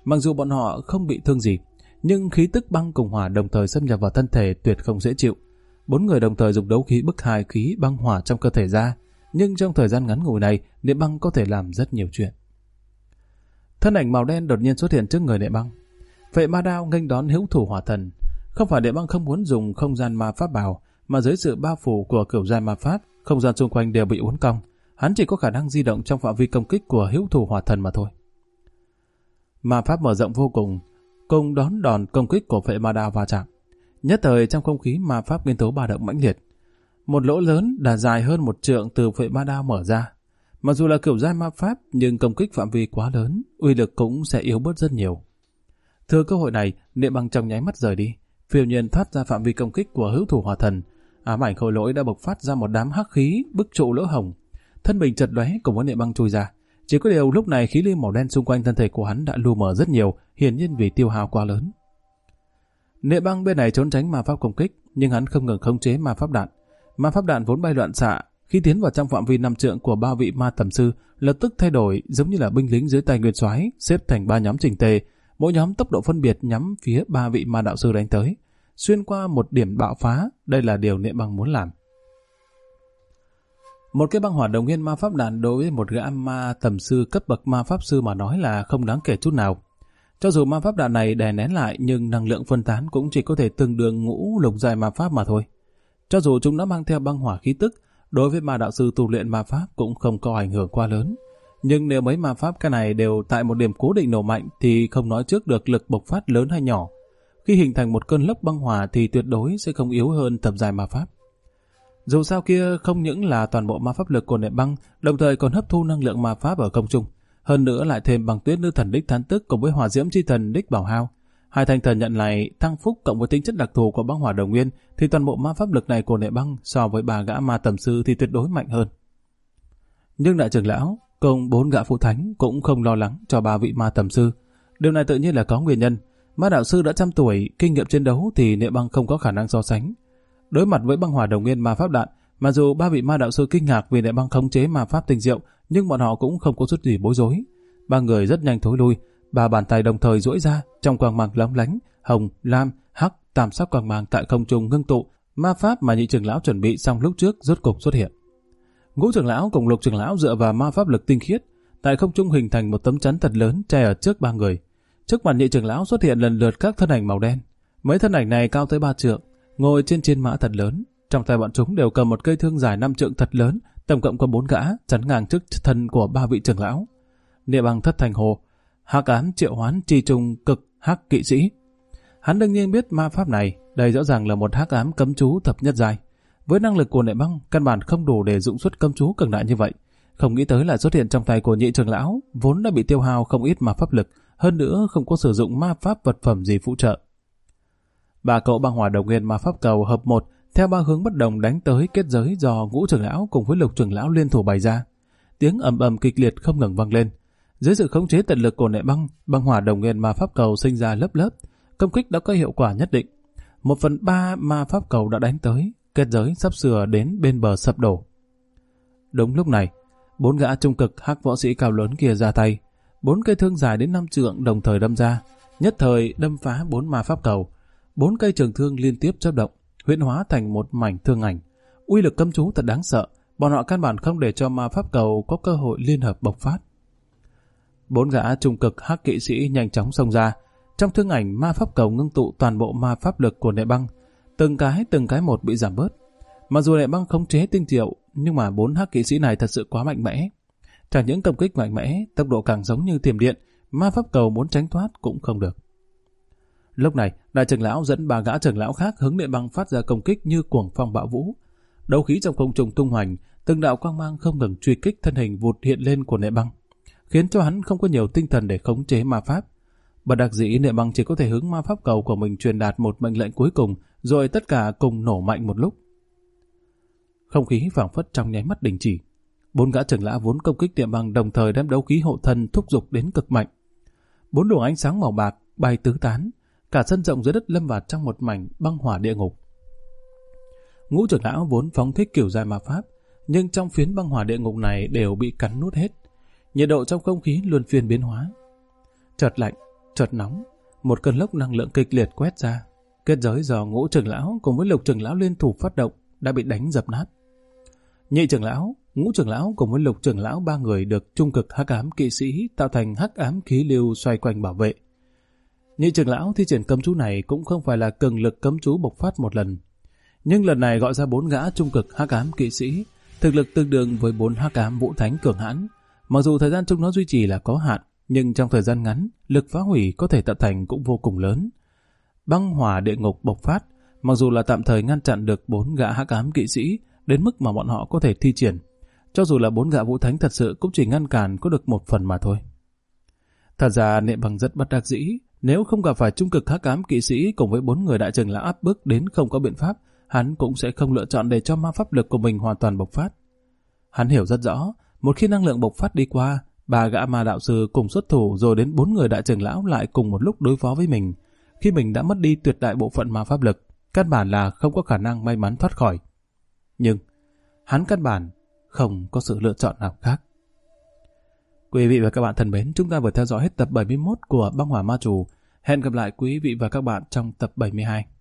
Mặc dù bọn họ không bị thương gì, nhưng khí tức băng cùng hỏa đồng thời xâm nhập vào thân thể tuyệt không dễ chịu. 4 người đồng thời dùng đấu khí bức hai khí băng hỏa trong cơ thể ra, nhưng trong thời gian ngắn ngủi này, Niệm Băng có thể làm rất nhiều chuyện. Thân ảnh màu đen đột nhiên xuất hiện trước người Niệm Băng. Phệ ma đao nghênh đón hữu thủ hỏa thần. Không phải Niệm Băng không muốn dùng không gian ma pháp bảo, mà dưới sự bao phủ của cửu giai ma pháp, không gian xung quanh đều bị uốn cong. Hắn chỉ có khả năng di động trong phạm vi công kích của hữu thủ hỏa thần mà thôi. Ma pháp mở rộng vô cùng đón đòn công kích của phệ ma đao va chạm. Nhất thời trong không khí ma pháp nguyên tố ba động mãnh liệt. Một lỗ lớn đã dài hơn 1 trượng từ phệ ma đao mở ra. Mặc dù là kiểu giai ma pháp, nhưng công kích phạm vi quá lớn, uy lực cũng sẽ yếu bớt rất nhiều. Thừa cơ hội này, Niệm Băng trong nháy mắt rời đi, phiêu nhiên thoát ra phạm vi công kích của hữu thủ hỏa thần. Ám ảnh khôi lỗi đã bộc phát ra một đám hắc khí bức trụ lỗ hổng. Thân mình chật lóe cùng với Niệm Băng chui ra. Chỉ có điều lúc này khí lưu màu đen xung quanh thân thể của hắn đã lu mờ rất nhiều, hiển nhiên vì tiêu hao quá lớn. Niệm Băng bên này trốn tránh ma pháp công kích, nhưng hắn không ngừng khống chế ma pháp đạn. Ma pháp đạn vốn bay loạn xạ, khi tiến vào trong phạm vi 5 trượng của 3 vị ma tầm sư, lập tức thay đổi, giống như là binh lính dưới tay Nguyên Soái, xếp thành 3 nhóm chỉnh tề, mỗi nhóm tốc độ phân biệt nhắm phía 3 vị ma đạo sư đánh tới, xuyên qua một điểm bạo phá. Đây là điều Niệm Băng muốn làm. Một cái băng hỏa đồng nguyên ma pháp đạn đối với một gã ma tầm sư cấp bậc ma pháp sư mà nói là không đáng kể chút nào. Cho dù ma pháp đạn này đè nén lại, nhưng năng lượng phân tán cũng chỉ có thể tương đương ngũ lục giai ma pháp mà thôi. Cho dù chúng đã mang theo băng hỏa khí tức, đối với ma đạo sư tu luyện ma pháp cũng không có ảnh hưởng quá lớn. Nhưng nếu mấy ma pháp cái này đều tại một điểm cố định nổ mạnh thì không nói trước được lực bộc phát lớn hay nhỏ. Khi hình thành một cơn lốc băng hỏa thì tuyệt đối sẽ không yếu hơn thập giai ma pháp. Dù sao kia không những là toàn bộ ma pháp lực của Niệm Băng, đồng thời còn hấp thu năng lượng ma pháp ở không trung. Hơn nữa lại thêm băng tuyết nữ thần đích Thán Tức cùng với hỏa diễm chi thần đích Bảo Hao. Hai thành thần nhận này tăng phúc cộng với tính chất đặc thù của băng hỏa đồng nguyên, thì toàn bộ ma pháp lực này của Niệm Băng so với 3 gã ma tầm sư thì tuyệt đối mạnh hơn. Nhưng đại trưởng lão cùng 4 gã phụ thánh cũng không lo lắng cho 3 vị ma tầm sư. Điều này tự nhiên là có nguyên nhân. Ma đạo sư đã trăm tuổi, kinh nghiệm chiến đấu thì Niệm Băng không có khả năng so sánh. Đối mặt với băng hỏa đồng nguyên ma pháp đạn, mặc dù 3 vị ma đạo sư kinh ngạc vì Niệm Băng khống chế ma pháp tinh diệu, nhưng bọn họ cũng không có chút gì bối rối. 3 người rất nhanh thối lui, 3 bàn tay đồng thời duỗi ra, trong quang mang lóng lánh, hồng, lam, hắc, tam sắc quang mang tại không trung ngưng tụ. Ma pháp mà nhị trưởng lão chuẩn bị xong lúc trước rốt cục xuất hiện. Ngũ trưởng lão cùng lục trưởng lão dựa vào ma pháp lực tinh khiết, tại không trung hình thành một tấm chắn thật lớn che ở trước 3 người. Trước mặt nhị trưởng lão xuất hiện lần lượt các thân ảnh màu đen. Mấy thân ảnh này cao tới 3 trượng, ngồi trên mã thật lớn. Trong tay bọn chúng đều cầm một cây thương dài 5 trượng thật lớn, tổng cộng có 4 gã chắn ngang trước thân của 3 vị trưởng lão. Niệm Băng thất thành hồ, hắc ám triệu hoán chi trùng cực hắc kỵ sĩ. Hắn đương nhiên biết ma pháp này, đây rõ ràng là một hắc ám cấm chú thập nhất giai. Với năng lực của Niệm Băng, căn bản không đủ để dụng xuất cấm chú cường đại như vậy. Không nghĩ tới là xuất hiện trong tay của nhị trưởng lão, vốn đã bị tiêu hao không ít ma pháp lực, hơn nữa không có sử dụng ma pháp vật phẩm gì phụ trợ. 3 cỗ băng hỏa đồng nguyên ma pháp cầu hợp một, theo 3 hướng bất đồng đánh tới kết giới do ngũ trưởng lão cùng với lục trưởng lão liên thủ bày ra. Tiếng ầm ầm kịch liệt không ngừng vang lên. Dưới sự khống chế tận lực của Niệm Băng, băng hỏa đồng nguyên ma pháp cầu sinh ra lớp lớp, công kích đã có hiệu quả nhất định. 1/3 ma pháp cầu đã đánh tới, kết giới sắp sửa đến bên bờ sập đổ. Đúng lúc này, 4 gã trung cực hắc võ sĩ cao lớn kia ra tay, 4 cây thương dài đến 5 trượng đồng thời đâm ra, nhất thời đâm phá 4 ma pháp cầu. 4 cây trường thương liên tiếp chớp động, huyễn hóa thành một mảnh thương ảnh. Uy lực cấm chú thật đáng sợ, bọn họ căn bản không để cho ma pháp cầu có cơ hội liên hợp bộc phát. 4 gã trung cực hắc kỵ sĩ nhanh chóng xông ra, trong thương ảnh ma pháp cầu ngưng tụ toàn bộ ma pháp lực của Niệm Băng, từng cái một bị giảm bớt. Mặc dù Niệm Băng khống chế tinh diệu, nhưng mà 4 hắc kỵ sĩ này thật sự quá mạnh mẽ. Chẳng những công kích mạnh mẽ, tốc độ càng giống như thiểm điện, ma pháp cầu muốn tránh thoát cũng không được. Lúc này, đại trưởng lão dẫn 3 gã trưởng lão khác hướng Niệm Băng phát ra công kích như cuồng phong bạo vũ. Đấu khí trong không trung tung hoành, từng đạo quang mang không ngừng truy kích thân hình vụt hiện lên của Niệm Băng, khiến cho hắn không có nhiều tinh thần để khống chế ma pháp. Bất đắc dĩ, Niệm Băng chỉ có thể hướng ma pháp cầu của mình truyền đạt một mệnh lệnh cuối cùng, rồi tất cả cùng nổ mạnh một lúc. Không khí phảng phất trong nháy mắt đình chỉ. 4 gã trưởng lão vốn công kích Niệm Băng đồng thời đem đấu khí hộ thân thúc giục đến cực mạnh. 4 luồng ánh sáng màu bạc bay tứ tán, cả sân rộng dưới đất lâm vào trong một mảnh băng hỏa địa ngục. Ngũ trưởng lão vốn phóng thích kiểu giai ma pháp, nhưng trong phiến băng hỏa địa ngục này đều bị cắn nuốt hết. Nhiệt độ trong không khí luân phiên biến hóa. Chợt lạnh, chợt nóng, một cơn lốc năng lượng kịch liệt quét ra. Kết giới do Ngũ trưởng lão cùng với Lục trưởng lão liên thủ phát động đã bị đánh dập nát. Nhị trưởng lão, Ngũ trưởng lão cùng với Lục trưởng lão ba người được trung cực hắc ám kỵ sĩ tạo thành hắc ám khí lưu xoay quanh bảo vệ. Nhị trưởng lão thi triển cấm chú này cũng không phải là cường lực cấm chú bộc phát một lần, nhưng lần này gọi ra 4 gã trung cực hắc ám kỵ sĩ, thực lực tương đương với 4 hắc ám vũ thánh cường hãn. Mặc dù thời gian chúng nó duy trì là có hạn, nhưng trong thời gian ngắn, lực phá hủy có thể tạo thành cũng vô cùng lớn. Băng hỏa địa ngục bộc phát, mặc dù là tạm thời ngăn chặn được 4 gã hắc ám kỵ sĩ đến mức mà bọn họ có thể thi triển, cho dù là 4 gã vũ thánh thật sự cũng chỉ ngăn cản có được một phần mà thôi. Thật ra Niệm Bằng rất bất đắc dĩ, nếu không gặp phải trung cực hắc ám kỵ sĩ cùng với 4 người đại trưởng lão áp bức đến không có biện pháp, hắn cũng sẽ không lựa chọn để cho ma pháp lực của mình hoàn toàn bộc phát. Hắn hiểu rất rõ, một khi năng lượng bộc phát đi qua, 3 gã ma đạo sư cùng xuất thủ rồi đến 4 người đại trưởng lão lại cùng một lúc đối phó với mình. Khi mình đã mất đi tuyệt đại bộ phận ma pháp lực, căn bản là không có khả năng may mắn thoát khỏi. Nhưng, hắn căn bản không có sự lựa chọn nào khác. Quý vị và các bạn thân mến, chúng ta vừa theo dõi hết tập 71 của Băng Hỏa Ma Chủ. Hẹn gặp lại quý vị và các bạn trong tập 72.